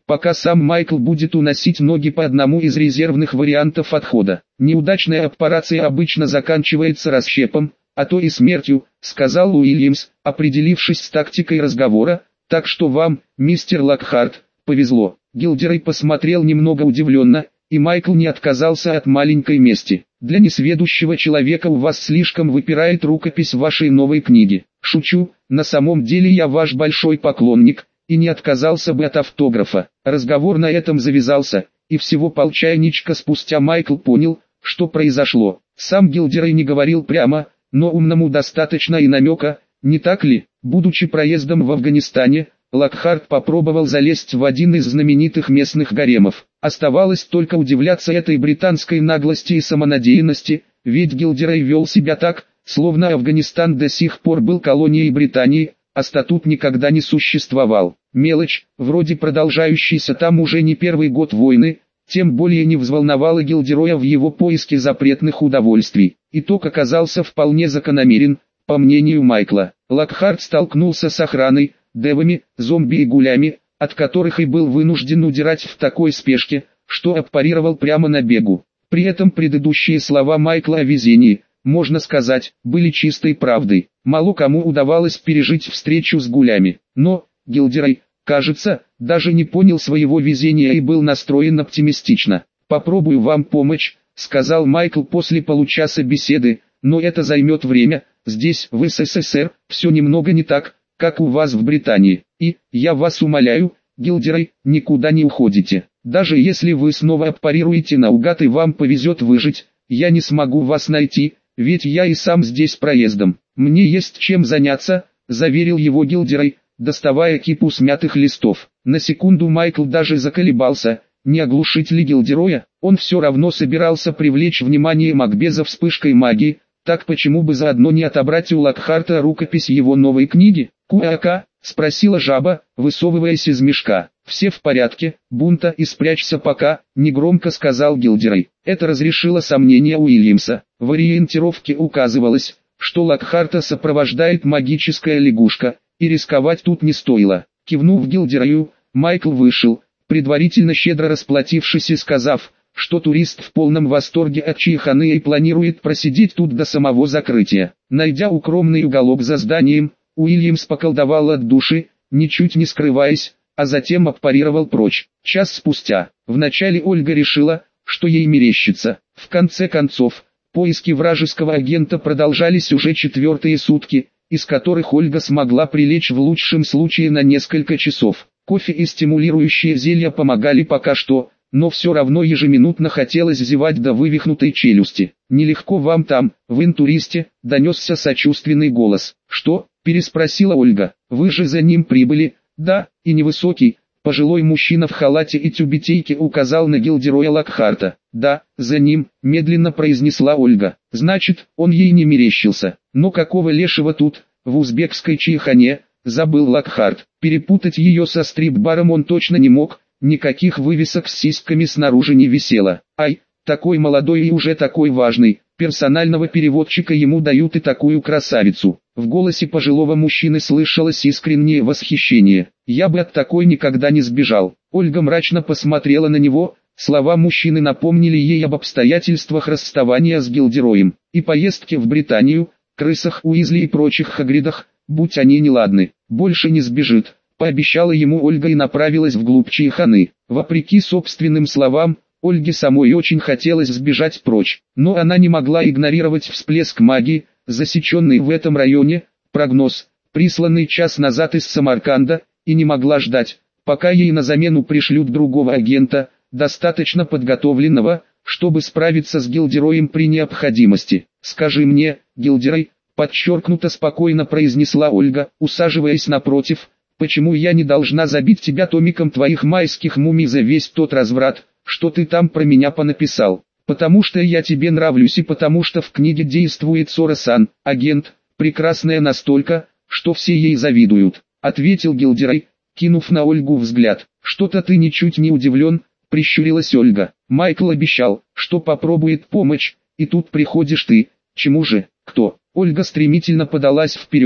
пока сам Майкл будет уносить ноги по одному из резервных вариантов отхода. Неудачная операция обычно заканчивается расщепом, а то и смертью, сказал Уильямс, определившись с тактикой разговора, так что вам, мистер Локхарт, повезло. Гилдерей посмотрел немного удивленно, и Майкл не отказался от маленькой мести. Для несведущего человека у вас слишком выпирает рукопись вашей новой книги. Шучу, на самом деле я ваш большой поклонник, и не отказался бы от автографа. Разговор на этом завязался, и всего полчайничка спустя Майкл понял, что произошло. Сам Гилдерей не говорил прямо, но умному достаточно и намека, не так ли? Будучи проездом в Афганистане, Локхарт попробовал залезть в один из знаменитых местных гаремов. Оставалось только удивляться этой британской наглости и самонадеянности, ведь Гилдерей вел себя так, словно Афганистан до сих пор был колонией Британии, а статут никогда не существовал. Мелочь, вроде продолжающейся там уже не первый год войны, тем более не взволновала Гилдероя в его поиске запретных удовольствий. Итог оказался вполне закономерен, по мнению Майкла. Локхарт столкнулся с охраной, девами, зомби и гулями, от которых и был вынужден удирать в такой спешке, что аппарировал прямо на бегу. При этом предыдущие слова Майкла о везении, можно сказать, были чистой правдой. Мало кому удавалось пережить встречу с гулями. Но Гилдерей, кажется, даже не понял своего везения и был настроен оптимистично. «Попробую вам помочь», — сказал Майкл после получаса беседы, «но это займет время. Здесь, в СССР, все немного не так, как у вас в Британии. И, я вас умоляю, Гилдерей, никуда не уходите. Даже если вы снова аппарируете наугад и вам повезет выжить, я не смогу вас найти, ведь я и сам здесь проездом. Мне есть чем заняться», — заверил его Гилдерей, доставая кипу смятых листов. На секунду Майкл даже заколебался, не оглушить ли Гилдероя. Он все равно собирался привлечь внимание Макбеза вспышкой магии, так почему бы заодно не отобрать у Локхарта рукопись его новой книги? «Куака?» — спросила жаба, высовываясь из мешка. «Все в порядке, Бунта, и спрячься пока», — негромко сказал Гилдерей. Это разрешило сомнения Уильямса. В ориентировке указывалось, что Локхарта сопровождает магическая лягушка, и рисковать тут не стоило. Кивнув Гилдерею, Майкл вышел, предварительно щедро расплатившись и сказав, что турист в полном восторге от чайханы и планирует просидеть тут до самого закрытия. Найдя укромный уголок за зданием, Уильямс поколдовал от души, ничуть не скрываясь, а затем аппарировал прочь. Час спустя, вначале Ольга решила, что ей мерещится. В конце концов, поиски вражеского агента продолжались уже четвертые сутки, из которых Ольга смогла прилечь в лучшем случае на несколько часов. Кофе и стимулирующие зелья помогали пока что, но все равно ежеминутно хотелось зевать до вывихнутой челюсти. «Нелегко вам там, в интуристе», — донесся сочувственный голос. «Что?» — переспросила Ольга. «Вы же за ним прибыли?» «Да», и невысокий, пожилой мужчина в халате и тюбетейке указал на Гилдероя Локхарта. «Да, за ним», — медленно произнесла Ольга. «Значит, он ей не мерещился. Но какого лешего тут, в узбекской чайхане?» — забыл Локхарт. Перепутать ее со стрип-баром он точно не мог. Никаких вывесок с сиськами снаружи не висело. Ай, такой молодой и уже такой важный, персонального переводчика ему дают и такую красавицу. В голосе пожилого мужчины слышалось искреннее восхищение. «Я бы от такой никогда не сбежал». Ольга мрачно посмотрела на него, слова мужчины напомнили ей об обстоятельствах расставания с Гилдероем. И поездки в Британию, крысах Уизли и прочих Хагридах, будь они неладны, больше не сбежит. Пообещала ему Ольга и направилась вглубь чайханы. Вопреки собственным словам, Ольге самой очень хотелось сбежать прочь, но она не могла игнорировать всплеск магии, засеченный в этом районе, прогноз, присланный час назад из Самарканда, и не могла ждать, пока ей на замену пришлют другого агента, достаточно подготовленного, чтобы справиться с Гилдероем при необходимости. «Скажи мне, Гилдерой», — подчеркнуто спокойно произнесла Ольга, усаживаясь напротив, «почему я не должна забить тебя томиком твоих майских мумий за весь тот разврат, что ты там про меня понаписал? Потому что я тебе нравлюсь и потому что в книге действует Сора-сан, агент, прекрасная настолько, что все ей завидуют», — ответил Гилдерой, кинув на Ольгу взгляд. «Что-то ты ничуть не удивлен», — прищурилась Ольга. «Майкл обещал, что попробует помочь, и тут приходишь ты. Чему же? Кто?» Ольга стремительно подалась вперед,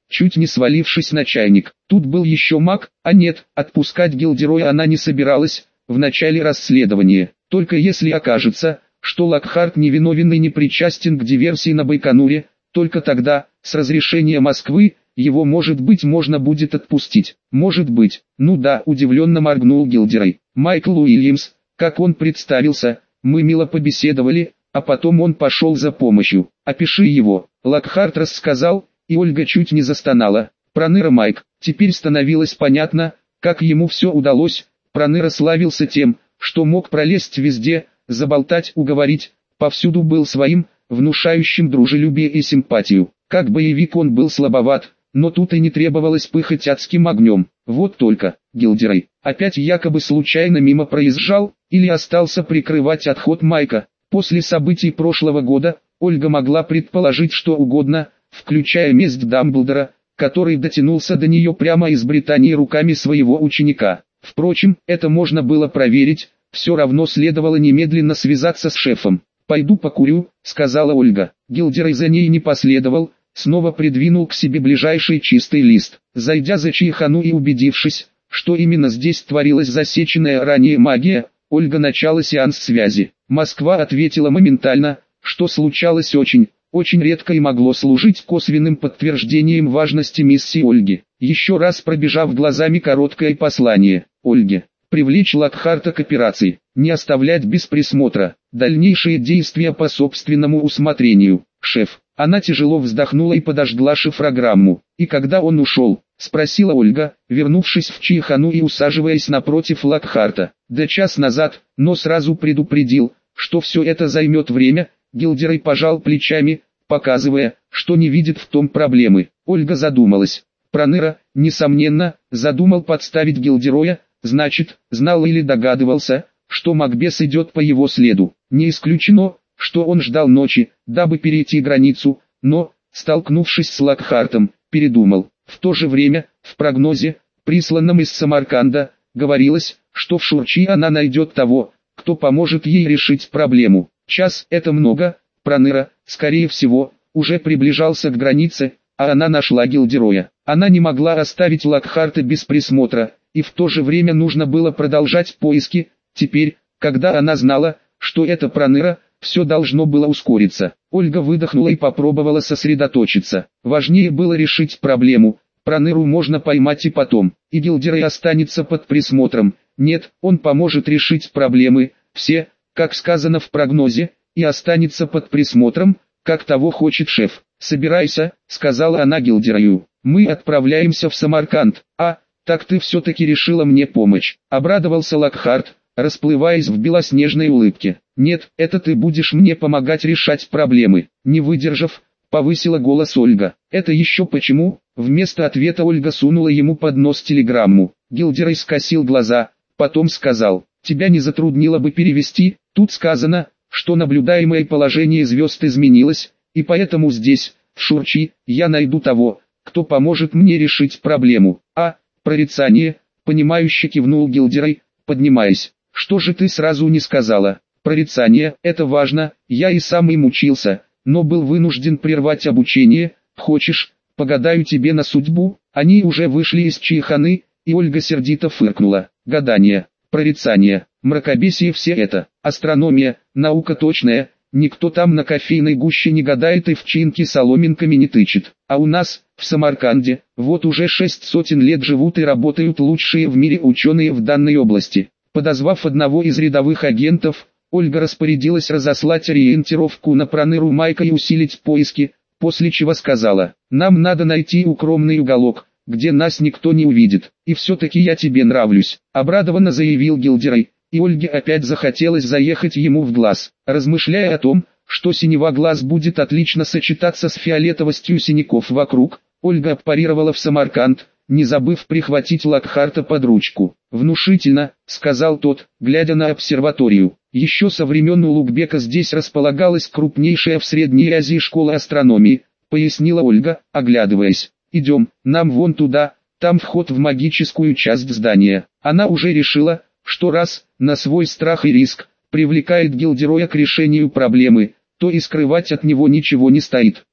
чуть не свалившись на чайник. Тут был еще маг, а нет, отпускать Гилдероя она не собиралась в начале расследования. Только если окажется, что Локхарт невиновен и не причастен к диверсии на Байконуре, только тогда, с разрешения Москвы, его, может быть, можно будет отпустить. Может быть. Ну да, удивленно моргнул Гилдерой. Майкл Уильямс, как он представился, мы мило побеседовали, а потом он пошел за помощью. Опиши его. Локхарт рассказал, и Ольга чуть не застонала. Проныра Майк. Теперь становилось понятно, как ему все удалось. Проныра славился тем, что мог пролезть везде, заболтать, уговорить, повсюду был своим, внушающим дружелюбие и симпатию. Как боевик он был слабоват, но тут и не требовалось пыхать адским огнем. Вот только, Гилдерой, опять якобы случайно мимо проезжал, или остался прикрывать отход Майка. После событий прошлого года, Ольга могла предположить что угодно, включая месть Дамблдора, который дотянулся до нее прямо из Британии руками своего ученика. Впрочем, это можно было проверить, все равно следовало немедленно связаться с шефом. «Пойду покурю», — сказала Ольга. Гилдерой за ней не последовал, снова придвинул к себе ближайший чистый лист. Зайдя за чайхану и убедившись, что именно здесь творилась засеченная ранее магия, Ольга начала сеанс связи. Москва ответила моментально, что случалось очень, очень редко и могло служить косвенным подтверждением важности миссии Ольги. Еще раз пробежав глазами короткое послание Ольге. Привлечь Локхарта к операции, не оставлять без присмотра, дальнейшие действия по собственному усмотрению. Шеф. Она тяжело вздохнула и подожгла шифрограмму. И когда он ушел, спросила Ольга, вернувшись в чайхану и усаживаясь напротив Локхарта. Да час назад, но сразу предупредил, что все это займет время. Гилдерой пожал плечами, показывая, что не видит в том проблемы. Ольга задумалась. Проныра, несомненно, задумал подставить Гилдероя, значит, знал или догадывался, что Макбес идет по его следу. Не исключено, что он ждал ночи, дабы перейти границу, но, столкнувшись с Локхартом, передумал. В то же время, в прогнозе, присланном из Самарканда, говорилось, что в Шурчи она найдет того, кто поможет ей решить проблему. Час – это много, Проныра, скорее всего, уже приближался к границе, а она нашла Гилдероя. Она не могла оставить Локхарта без присмотра, и в то же время нужно было продолжать поиски. Теперь, когда она знала, что это Проныра, все должно было ускориться. Ольга выдохнула и попробовала сосредоточиться. Важнее было решить проблему. Проныру можно поймать и потом, и Гилдерой останется под присмотром. Нет, он поможет решить проблемы, все, как сказано в прогнозе, и останется под присмотром, как того хочет шеф. «Собирайся», — сказала она Гилдерою. «Мы отправляемся в Самарканд». «А, так ты все-таки решила мне помочь», — обрадовался Локхарт, расплываясь в белоснежной улыбке. «Нет, это ты будешь мне помогать решать проблемы». Не выдержав, повысила голос Ольга. «Это еще почему?» Вместо ответа Ольга сунула ему под нос телеграмму. Гилдерой скосил глаза, потом сказал: «Тебя не затруднило бы перевести? Тут сказано, что наблюдаемое положение звезд изменилось, и поэтому здесь, в Шурчи, я найду того, кто поможет мне решить проблему». «А, прорицание», — понимающе кивнул Гилдерой, поднимаясь. «Что же ты сразу не сказала?» «Прорицание, это важно, я и сам им учился, но был вынужден прервать обучение. Хочешь, погадаю тебе на судьбу?» Они уже вышли из чайханы, и Ольга сердито фыркнула. «Гадание, прорицание, мракобесие, все это, астрономия, наука точная, никто там на кофейной гуще не гадает и в чинки соломинками не тычет. А у нас, в Самарканде, вот уже шесть сотен лет живут и работают лучшие в мире ученые в данной области». Подозвав одного из рядовых агентов, Ольга распорядилась разослать ориентировку на Проныру Майка и усилить поиски, после чего сказала: «Нам надо найти укромный уголок, где нас никто не увидит. И все-таки я тебе нравлюсь», — обрадованно заявил Гилдерой, и Ольге опять захотелось заехать ему в глаз. Размышляя о том, что синева глаз будет отлично сочетаться с фиолетовостью синяков вокруг, Ольга аппарировала в Самарканд, не забыв прихватить Локхарта под ручку. «Внушительно», — сказал тот, глядя на обсерваторию. «Еще со времен Улугбека здесь располагалась крупнейшая в Средней Азии школа астрономии», — пояснила Ольга, оглядываясь. «Идем, нам вон туда, там вход в магическую часть здания». Она уже решила, что раз, на свой страх и риск, привлекает Гилдероя к решению проблемы, то и скрывать от него ничего не стоит.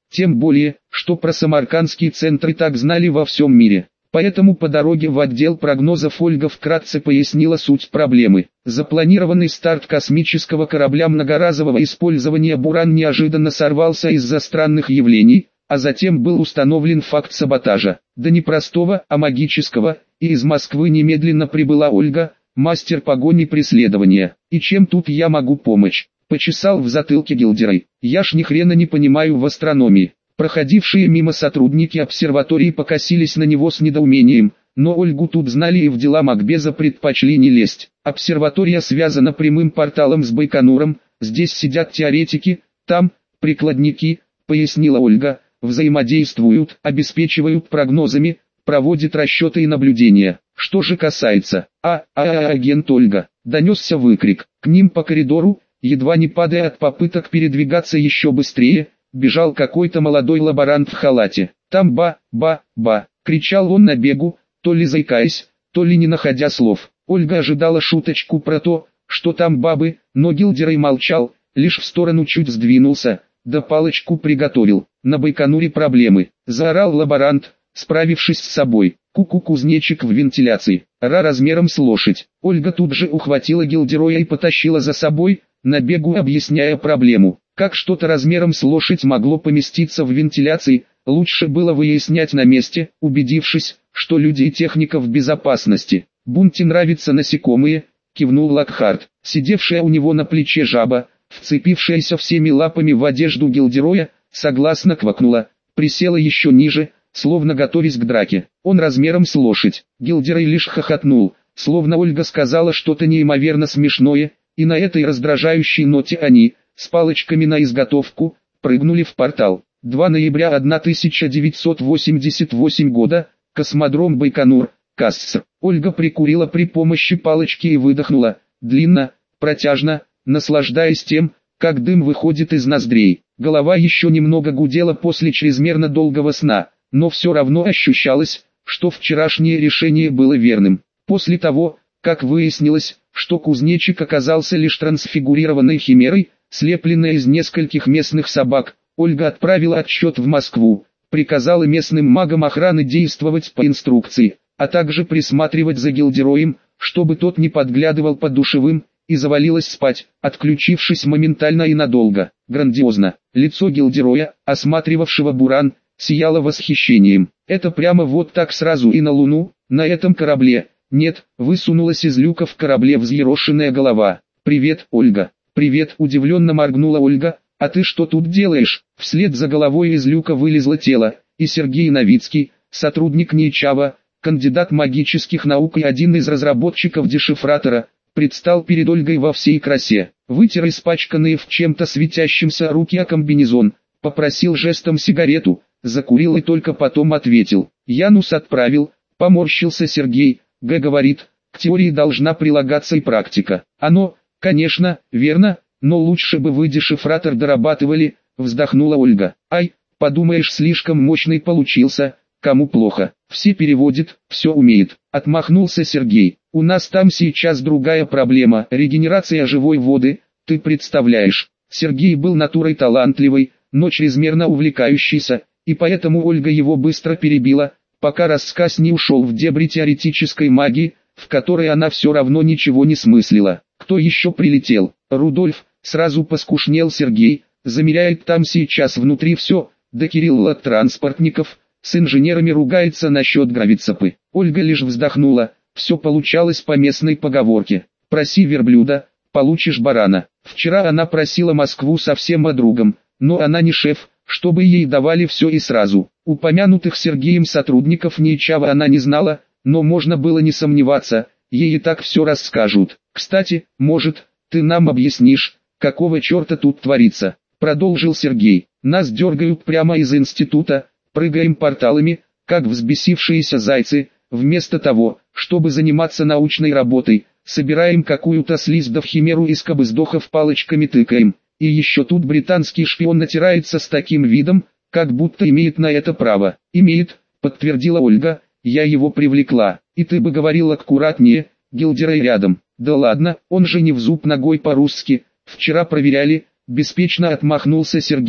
Тем более, что про самаркандский центр и так знали во всем мире. Поэтому по дороге в отдел прогнозов Ольга вкратце пояснила суть проблемы. Запланированный старт космического корабля многоразового использования «Буран» неожиданно сорвался из-за странных явлений, а затем был установлен факт саботажа. Да не простого, а магического, и из Москвы немедленно прибыла Ольга, мастер погони преследования. И чем тут я могу помочь? Почесал в затылке Гилдерой. Я ж ни хрена не понимаю в астрономии. Проходившие мимо сотрудники обсерватории покосились на него с недоумением, но Ольгу тут знали и в дела Макбеза предпочли не лезть. Обсерватория связана прямым порталом с Байконуром, здесь сидят теоретики, там прикладники, пояснила Ольга, взаимодействуют, обеспечивают прогнозами, проводят расчеты и наблюдения. Что же касается а, а, а агент Ольга, донесся выкрик, к ним по коридору, едва не падая от попыток передвигаться еще быстрее, бежал какой-то молодой лаборант в халате. Там ба-ба-ба, кричал он на бегу, то ли заикаясь, то ли не находя слов. Ольга ожидала шуточку про то, что там бабы, но Гилдерой молчал, лишь в сторону чуть сдвинулся, да палочку приготовил. На Байконуре проблемы, заорал лаборант, справившись с собой. Ку-ку, кузнечик в вентиляции, ра размером с лошадь. Ольга тут же ухватила Гилдероя и потащила за собой, на бегу объясняя проблему. Как что-то размером с лошадь могло поместиться в вентиляции, лучше было выяснять на месте, убедившись, что люди и техника в безопасности. «Бунти нравятся насекомые», — кивнул Локхарт. Сидевшая у него на плече жаба, вцепившаяся всеми лапами в одежду Гилдероя, согласно квакнула, присела еще ниже, словно готовясь к драке. Он размером с лошадь. Гилдерой лишь хохотнул, словно Ольга сказала что-то неимоверно смешное, и на этой раздражающей ноте они, с палочками на изготовку, прыгнули в портал. два ноября тысяча девятьсот восемьдесят восьмого года, космодром Байконур, КАСС. Ольга прикурила при помощи палочки и выдохнула, длинно, протяжно, наслаждаясь тем, как дым выходит из ноздрей. Голова еще немного гудела после чрезмерно долгого сна, но все равно ощущалось, что вчерашнее решение было верным. После того, как выяснилось, что кузнечик оказался лишь трансфигурированной химерой, слепленной из нескольких местных собак, Ольга отправила отчет в Москву, приказала местным магам охраны действовать по инструкции, а также присматривать за Гилдероем, чтобы тот не подглядывал под душевым, и завалилась спать, отключившись моментально и надолго. Грандиозно. Лицо Гилдероя, осматривавшего Буран, сияло восхищением. Это прямо вот так сразу и на Луну, на этом корабле? Нет, высунулась из люка в корабле взъерошенная голова. «Привет, Ольга». «Привет», удивленно моргнула Ольга. «А ты что тут делаешь?» Вслед за головой из люка вылезло тело, и Сергей Новицкий, сотрудник НИИЧАВа, кандидат магических наук и один из разработчиков дешифратора, предстал перед Ольгой во всей красе. Вытер испачканные в чем-то светящемся руки о комбинезон, попросил жестом сигарету, закурил и только потом ответил. «Янус отправил», поморщился Сергей. «Г говорит, к теории должна прилагаться и практика». «Оно, конечно, верно, но лучше бы вы дешифратор дорабатывали», вздохнула Ольга. «Ай, подумаешь, слишком мощный получился, кому плохо, все переводит, все умеет», отмахнулся Сергей. «У нас там сейчас другая проблема, регенерация живой воды, ты представляешь». Сергей был натурой талантливой, но чрезмерно увлекающийся, и поэтому Ольга его быстро перебила, пока рассказ не ушел в дебри теоретической магии, в которой она все равно ничего не смыслила. «Кто еще прилетел?» «Рудольф», сразу поскушнел Сергей, «замеряет там сейчас внутри все, да Кирилл от транспортников, с инженерами ругается насчет гравицапы». Ольга лишь вздохнула, все получалось по местной поговорке: «Проси верблюда, получишь барана». Вчера она просила Москву совсем о другом, но она не шеф, чтобы ей давали все и сразу. Упомянутых Сергеем сотрудников НИИЧАВа она не знала, но можно было не сомневаться, ей и так все расскажут. «Кстати, может, ты нам объяснишь, какого черта тут творится?» Продолжил Сергей. «Нас дергают прямо из института, прыгаем порталами, как взбесившиеся зайцы, вместо того, чтобы заниматься научной работой, собираем какую-то слизь да в химеру из кабыздохов палочками тыкаем. И еще тут британский шпион натирается с таким видом, как будто имеет на это право». «Имеет», подтвердила Ольга, «я его привлекла». «И ты бы говорил аккуратнее, Гилдерой рядом». «Да ладно, он же не в зуб ногой по-русски, вчера проверяли», беспечно отмахнулся Сергей,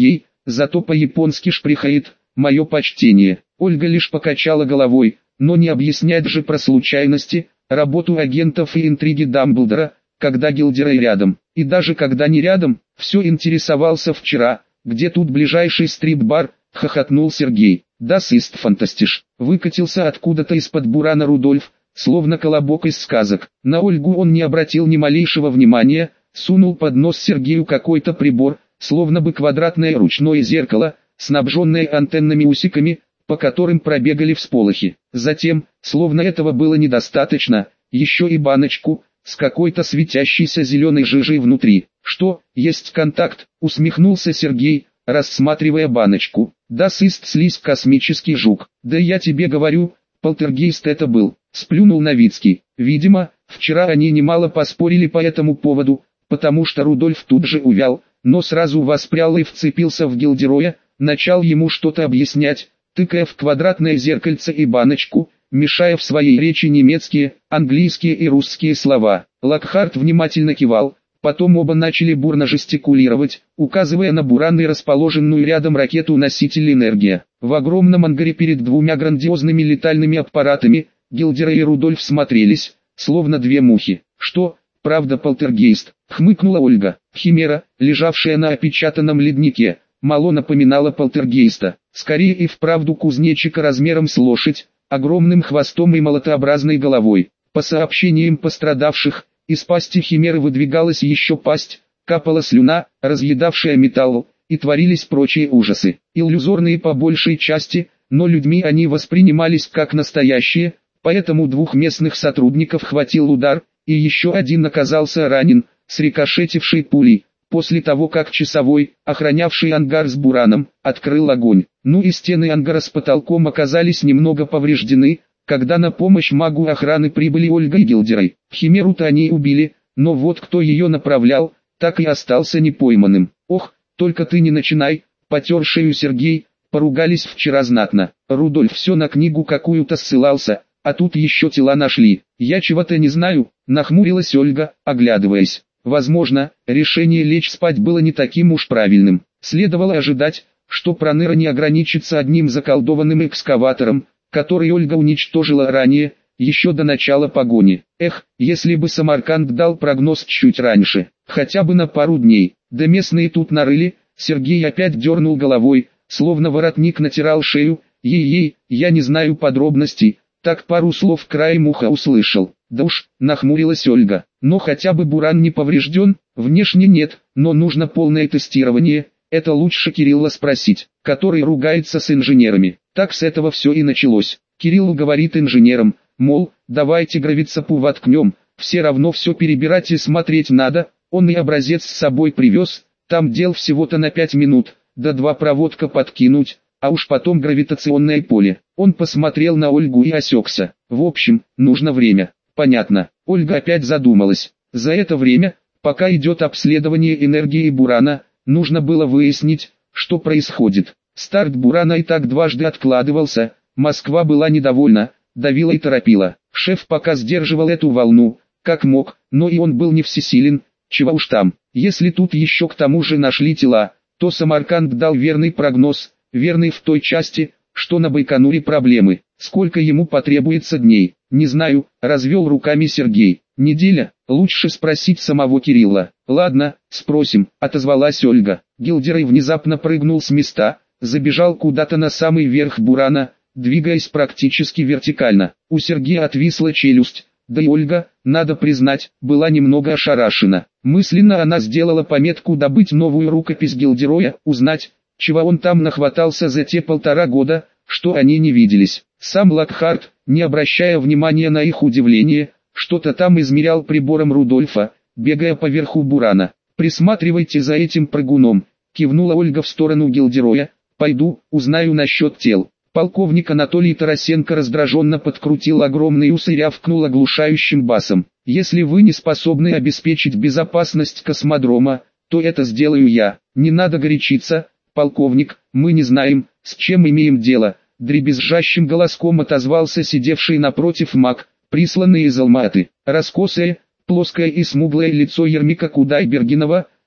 зато по-японски шприхает, мое почтение. Ольга лишь покачала головой, но не объяснять же про случайности, работу агентов и интриги Дамблдора, когда Гилдерой рядом. И даже когда не рядом, все интересовался вчера, где тут ближайший стрип-бар, хохотнул Сергей. Das ist фантастиш. Выкатился откуда-то из-под бурана Рудольф, словно колобок из сказок. На Ольгу он не обратил ни малейшего внимания, сунул под нос Сергею какой-то прибор, словно бы квадратное ручное зеркало, снабженное антеннами усиками, по которым пробегали всполохи. Затем, словно этого было недостаточно, еще и баночку, с какой-то светящейся зеленой жижей внутри. «Что, есть контакт?» — усмехнулся Сергей, рассматривая баночку. «Das ist слизь, космический жук». «Да я тебе говорю, полтергейст это был», — сплюнул Новицкий. Видимо, вчера они немало поспорили по этому поводу, потому что Рудольф тут же увял, но сразу воспрял и вцепился в Гилдероя, начал ему что-то объяснять, тыкая в квадратное зеркальце и баночку, мешая в своей речи немецкие, английские и русские слова. Локхарт внимательно кивал, потом оба начали бурно жестикулировать, указывая на буран и расположенную рядом ракету-носитель «Энергия». В огромном ангаре перед двумя грандиозными летальными аппаратами, Гилдера и Рудольф смотрелись, словно две мухи. «Что, правда полтергейст?» — хмыкнула Ольга. Химера, лежавшая на опечатанном леднике, мало напоминала полтергейста. Скорее и вправду кузнечика размером с лошадь, огромным хвостом и молотообразной головой. По сообщениям пострадавших, из пасти химеры выдвигалась еще пасть, капала слюна, разъедавшая металл, и творились прочие ужасы. Иллюзорные по большей части, но людьми они воспринимались как настоящие, поэтому двух местных сотрудников хватил удар, и еще один оказался ранен, срикошетившей пулей, после того как часовой, охранявший ангар с бураном, открыл огонь. Ну и стены ангара с потолком оказались немного повреждены, когда на помощь магу охраны прибыли Ольга и Гилдерой. Химеру-то они убили, но вот кто ее направлял, так и остался непойманным. «Ох, только ты не начинай», — потер шею Сергей, поругались вчера знатно. Рудольф все на книгу какую-то ссылался, а тут еще тела нашли. «Я чего-то не знаю», — нахмурилась Ольга, оглядываясь. Возможно, решение лечь спать было не таким уж правильным. Следовало ожидать, что Проныра не ограничится одним заколдованным экскаватором, который Ольга уничтожила ранее, еще до начала погони. Эх, если бы Самарканд дал прогноз чуть раньше, хотя бы на пару дней. Да местные тут нарыли. Сергей опять дернул головой, словно воротник натирал шею. Ей-ей, я не знаю подробностей, так пару слов краем уха услышал. Да уж, нахмурилась Ольга. Но хотя бы буран не поврежден, внешне нет, но нужно полное тестирование. Это лучше Кирилла спросить, который ругается с инженерами. Так с этого все и началось. Кирилл говорит инженерам, мол, давайте гравицапу воткнем, все равно все перебирать и смотреть надо. Он и образец с собой привез, там дел всего-то на пять минут, да два проводка подкинуть, а уж потом гравитационное поле. Он посмотрел на Ольгу и осекся. В общем, нужно время. Понятно. Ольга опять задумалась. За это время, пока идет обследование энергии бурана, нужно было выяснить, что происходит. Старт бурана и так дважды откладывался, Москва была недовольна, давила и торопила. Шеф пока сдерживал эту волну, как мог, но и он был не всесилен, чего уж там. Если тут еще к тому же нашли тела, то Самарканд дал верный прогноз, верный в той части, что на Байконуре проблемы. Сколько ему потребуется дней, не знаю, развел руками Сергей. Неделя, лучше спросить самого Кирилла. Ладно, спросим, отозвалась Ольга. Гилдерой внезапно прыгнул с места, забежал куда-то на самый верх бурана, двигаясь практически вертикально. У Сергея отвисла челюсть, да и Ольга, надо признать, была немного ошарашена. Мысленно она сделала пометку добыть новую рукопись Гилдероя, узнать, чего он там нахватался за те полтора года, что они не виделись. Сам Локхарт, не обращая внимания на их удивление, что-то там измерял прибором Рудольфа, бегая по верху бурана. «Присматривайте за этим прыгуном», — кивнула Ольга в сторону Гилдероя. «Пойду, узнаю насчет тел». Полковник Анатолий Тарасенко раздраженно подкрутил огромный ус и рявкнул оглушающим басом. «Если вы не способны обеспечить безопасность космодрома, то это сделаю я. Не надо горячиться, полковник, мы не знаем, с чем имеем дело», — дребезжащим голоском отозвался сидевший напротив маг, присланный из Алматы. Раскосое, плоское и смуглое лицо Ермика Кудайбергенова,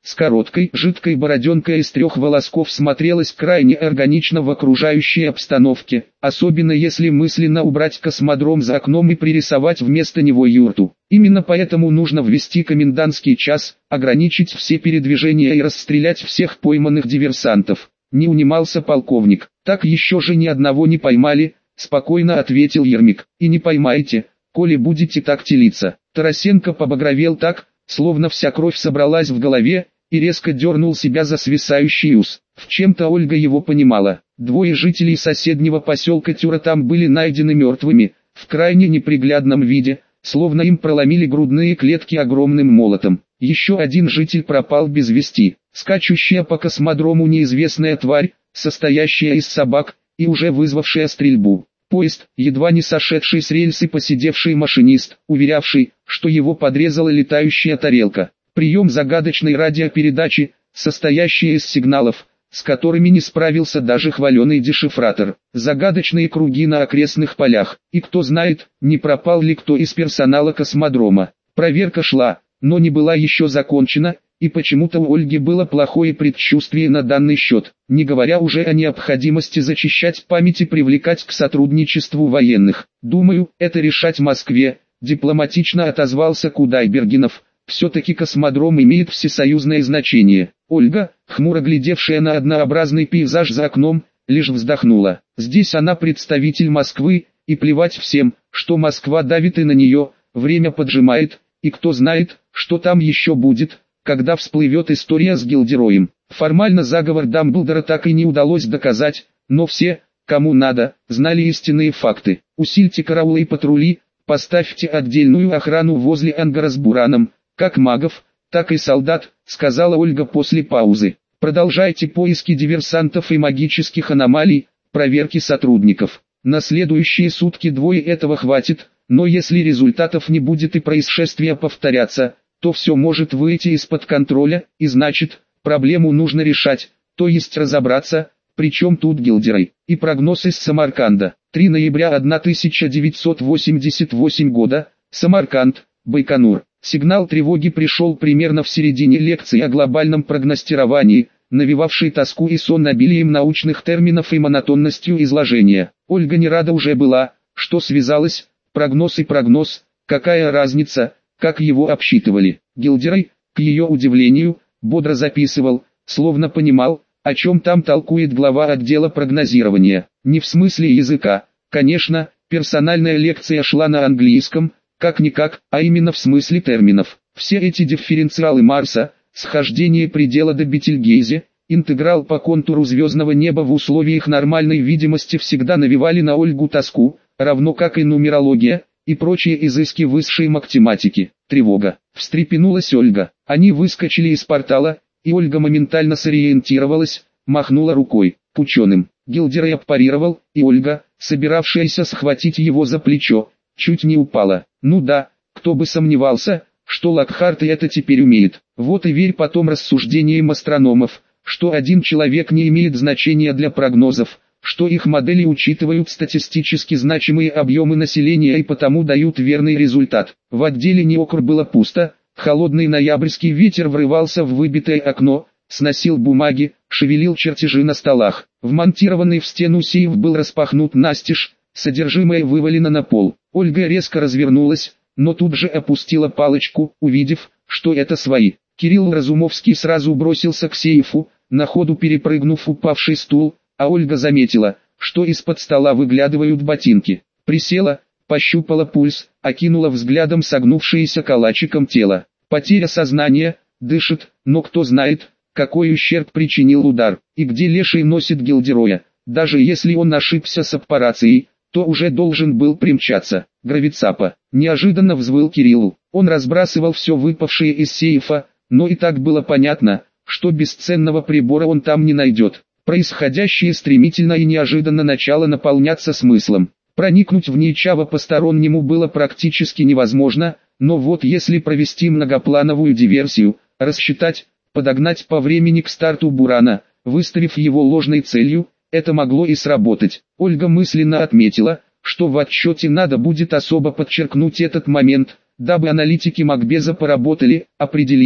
с короткой, жидкой бороденкой из трех волосков смотрелась крайне органично в окружающей обстановке, особенно если мысленно убрать космодром за окном и пририсовать вместо него юрту. Именно поэтому нужно ввести комендантский час, ограничить все передвижения и расстрелять всех пойманных диверсантов. Не унимался полковник. Так еще же ни одного не поймали, спокойно ответил Ермик. И не поймаете, коли будете так телиться. Тарасенко побагровел так, словно вся кровь собралась в голове, и резко дернул себя за свисающий ус. В чем-то Ольга его понимала. Двое жителей соседнего поселка Тюра там были найдены мертвыми, в крайне неприглядном виде, словно им проломили грудные клетки огромным молотом. Еще один житель пропал без вести. Скачущая по космодрому неизвестная тварь, состоящая из собак, и уже вызвавшая стрельбу. Поезд, едва не сошедший с рельсы посидевший машинист, уверявший, что его подрезала летающая тарелка. Прием загадочной радиопередачи, состоящей из сигналов, с которыми не справился даже хваленый дешифратор. Загадочные круги на окрестных полях. И кто знает, не пропал ли кто из персонала космодрома. Проверка шла, но не была еще закончена, и почему-то у Ольги было плохое предчувствие на данный счет, не говоря уже о необходимости зачищать память и привлекать к сотрудничеству военных. «Думаю, это решать Москве», — дипломатично отозвался Кудайбергенов. «Все-таки космодром имеет всесоюзное значение». Ольга, хмуро глядевшая на однообразный пейзаж за окном, лишь вздохнула. Здесь она представитель Москвы, и плевать всем, что Москва давит и на нее, время поджимает, и кто знает, что там еще будет, когда всплывет история с Гилдероем. Формально заговор Дамблдора так и не удалось доказать, но все, кому надо, знали истинные факты. Усильте караулы и патрули, поставьте отдельную охрану возле ангара с Бураном, как магов, так и солдат, сказала Ольга после паузы. Продолжайте поиски диверсантов и магических аномалий, проверки сотрудников. На следующие сутки двое этого хватит, но если результатов не будет и происшествия повторятся, то все может выйти из-под контроля, и значит, проблему нужно решать, то есть разобраться, причем тут Гилдерой. И прогноз из Самарканда. третьего ноября тысяча девятьсот восемьдесят восьмого года, Самарканд, Байконур. Сигнал тревоги пришел примерно в середине лекции о глобальном прогностировании, навевавшей тоску и сон обилием научных терминов и монотонностью изложения. Ольга не рада уже была, что связалась, прогноз и прогноз, какая разница, как его обсчитывали. Гилдерой, к ее удивлению, бодро записывал, словно понимал, о чем там толкует глава отдела прогнозирования. Не в смысле языка, конечно, персональная лекция шла на английском, как-никак, а именно в смысле терминов. Все эти дифференциалы Марса, схождение предела до Бетельгейзе, интеграл по контуру звездного неба в условиях нормальной видимости всегда навевали на Ольгу тоску, равно как и нумерология, и прочие изыски высшей математики. Тревога. Встрепенулась Ольга. Они выскочили из портала, и Ольга моментально сориентировалась, махнула рукой к ученым. Гилдерой аппарировал, и Ольга, собиравшаяся схватить его за плечо, чуть не упала. Ну да, кто бы сомневался, что Локхарт и это теперь умеет. Вот и верь потом рассуждениям астрономов, что один человек не имеет значения для прогнозов, что их модели учитывают статистически значимые объемы населения и потому дают верный результат. В отделе НИОКР было пусто, холодный ноябрьский ветер врывался в выбитое окно, сносил бумаги, шевелил чертежи на столах. Вмонтированный в стену сейф был распахнут настежь, содержимое вывалено на пол. Ольга резко развернулась, но тут же опустила палочку, увидев, что это свои. Кирилл Разумовский сразу бросился к сейфу, на ходу перепрыгнув упавший стул, а Ольга заметила, что из-под стола выглядывают ботинки. Присела, пощупала пульс, окинула взглядом согнувшееся калачиком тело. Потеря сознания, дышит, но кто знает, какой ущерб причинил удар, и где леший носит Гилдероя. Даже если он ошибся с аппарацией, то уже должен был примчаться. Гравицапа. Неожиданно взвыл Кириллу. Он разбрасывал все выпавшее из сейфа, но и так было понятно, что бесценного прибора он там не найдет. Происходящее стремительно и неожиданно начало наполняться смыслом. Проникнуть в Нейчаво постороннему было практически невозможно, но вот если провести многоплановую диверсию, рассчитать, подогнать по времени к старту Бурана, выставив его ложной целью, это могло и сработать. Ольга мысленно отметила, что в отчете надо будет особо подчеркнуть этот момент, дабы аналитики Макбеза поработали, определили,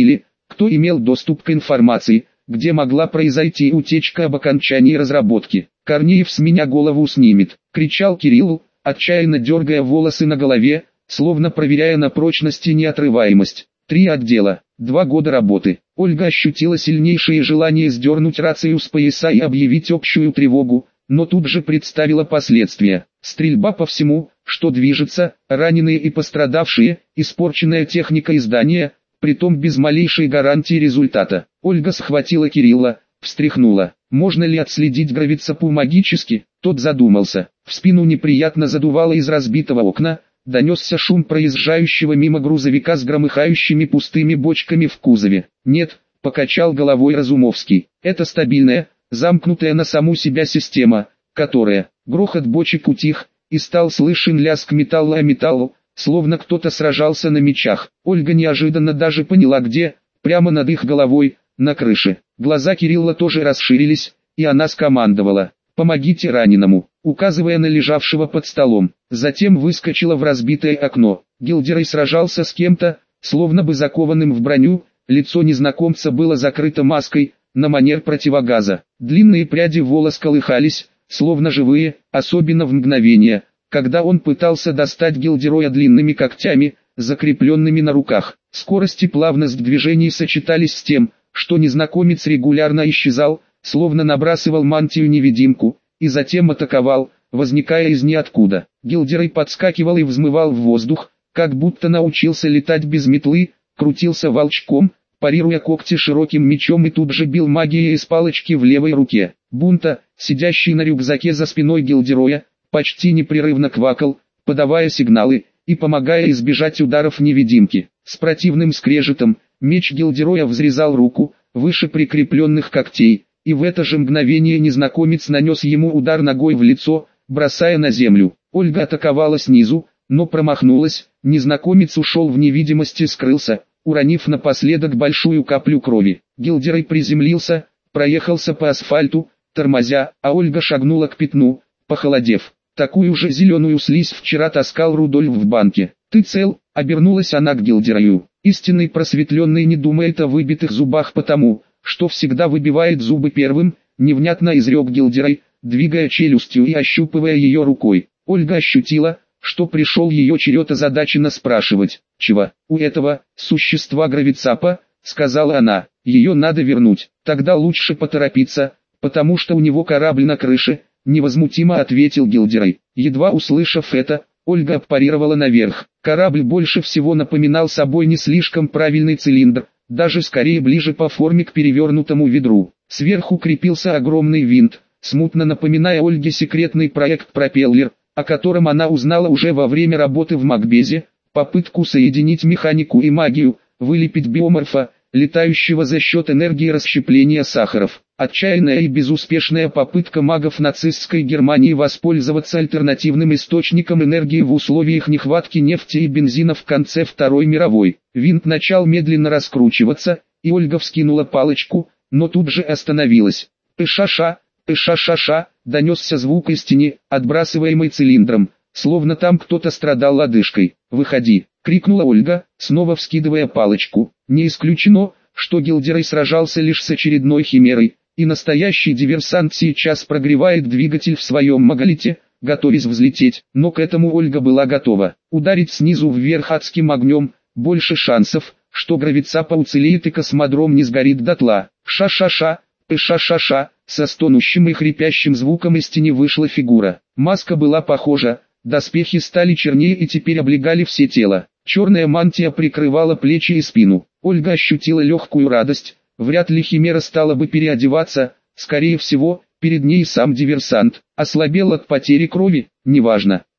кто имел доступ к информации, где могла произойти утечка об окончании разработки. «Корнеев с меня голову снимет», — кричал Кирилл, отчаянно дергая волосы на голове, словно проверяя на прочность и неотрываемость. Три отдела, два года работы. Ольга ощутила сильнейшее желание сдернуть рацию с пояса и объявить общую тревогу, но тут же представила последствия. Стрельба по всему, что движется, раненые и пострадавшие, испорченная техника и здания, притом без малейшей гарантии результата. Ольга схватила Кирилла, встряхнула. Можно ли отследить гравицапу магически? Тот задумался. В спину неприятно задувало из разбитого окна, донесся шум проезжающего мимо грузовика с громыхающими пустыми бочками в кузове. «Нет», — покачал головой Разумовский, — «это стабильная, замкнутая на саму себя система, которая...» Грохот бочек утих, и стал слышен лязг металла о металлу, словно кто-то сражался на мечах. Ольга неожиданно даже поняла где, прямо над их головой, на крыше. Глаза Кирилла тоже расширились, и она скомандовала: «Помогите раненому», указывая на лежавшего под столом. Затем выскочила в разбитое окно. Гилдерой сражался с кем-то, словно бы закованным в броню, лицо незнакомца было закрыто маской, на манер противогаза. Длинные пряди волос колыхались, словно живые, особенно в мгновение, когда он пытался достать Гилдероя длинными когтями, закрепленными на руках. Скорость и плавность движений сочетались с тем, что незнакомец регулярно исчезал, словно набрасывал мантию-невидимку, и затем атаковал, возникая из ниоткуда. Гилдерой подскакивал и взмывал в воздух, как будто научился летать без метлы, крутился волчком, парируя когти широким мечом, и тут же бил магией из палочки в левой руке. Бунта, сидящий на рюкзаке за спиной Гилдероя, почти непрерывно квакал, подавая сигналы и помогая избежать ударов невидимки. С противным скрежетом меч Гилдероя взрезал руку, выше прикрепленных когтей, и в это же мгновение незнакомец нанес ему удар ногой в лицо, бросая на землю. Ольга атаковала снизу, но промахнулась, незнакомец ушел в невидимость и скрылся, уронив напоследок большую каплю крови. Гилдерой приземлился, проехался по асфальту, тормозя, а Ольга шагнула к пятну, похолодев. Такую же зеленую слизь вчера таскал Рудольф в банке. «Ты цел?» — обернулась она к Гилдерою. Истинный просветленный не думает о выбитых зубах потому, что всегда выбивает зубы первым, невнятно изрек Гилдерой, двигая челюстью и ощупывая ее рукой. Ольга ощутила, что пришел ее черед озадаченно спрашивать: «Чего? У этого существа гравицапа?» — сказала она. «Ее надо вернуть. Тогда лучше поторопиться, потому что у него корабль на крыше», — невозмутимо ответил Гилдерой. Едва услышав это, Ольга парировала наверх. Корабль больше всего напоминал собой не слишком правильный цилиндр, даже скорее ближе по форме к перевернутому ведру. Сверху крепился огромный винт, смутно напоминая Ольге секретный проект «Пропеллер», о котором она узнала уже во время работы в Макбезе, попытку соединить механику и магию, вылепить биоморфа, летающего за счет энергии расщепления сахаров. Отчаянная и безуспешная попытка магов нацистской Германии воспользоваться альтернативным источником энергии в условиях нехватки нефти и бензина в конце Второй мировой. Винт начал медленно раскручиваться, и Ольга вскинула палочку, но тут же остановилась. «Пыша-ша, пыша-ша-ша», донесся звук из тени, отбрасываемый цилиндром, словно там кто-то страдал лодыжкой. «Выходи!» — крикнула Ольга, снова вскидывая палочку. Не исключено, что Гилдерой сражался лишь с очередной химерой, и настоящий диверсант сейчас прогревает двигатель в своем маголите, готовясь взлететь, но к этому Ольга была готова. Ударить снизу вверх адским огнем, больше шансов, что гравицапа уцелеет и космодром не сгорит дотла. Ша-ша-ша, пыша-ша-ша, со стонущим и хрипящим звуком из тени вышла фигура. Маска была похожа, доспехи стали чернее и теперь облегали все тело. Черная мантия прикрывала плечи и спину. Ольга ощутила легкую радость. Вряд ли химера стала бы переодеваться, скорее всего, перед ней сам диверсант. Ослабел от потери крови, неважно.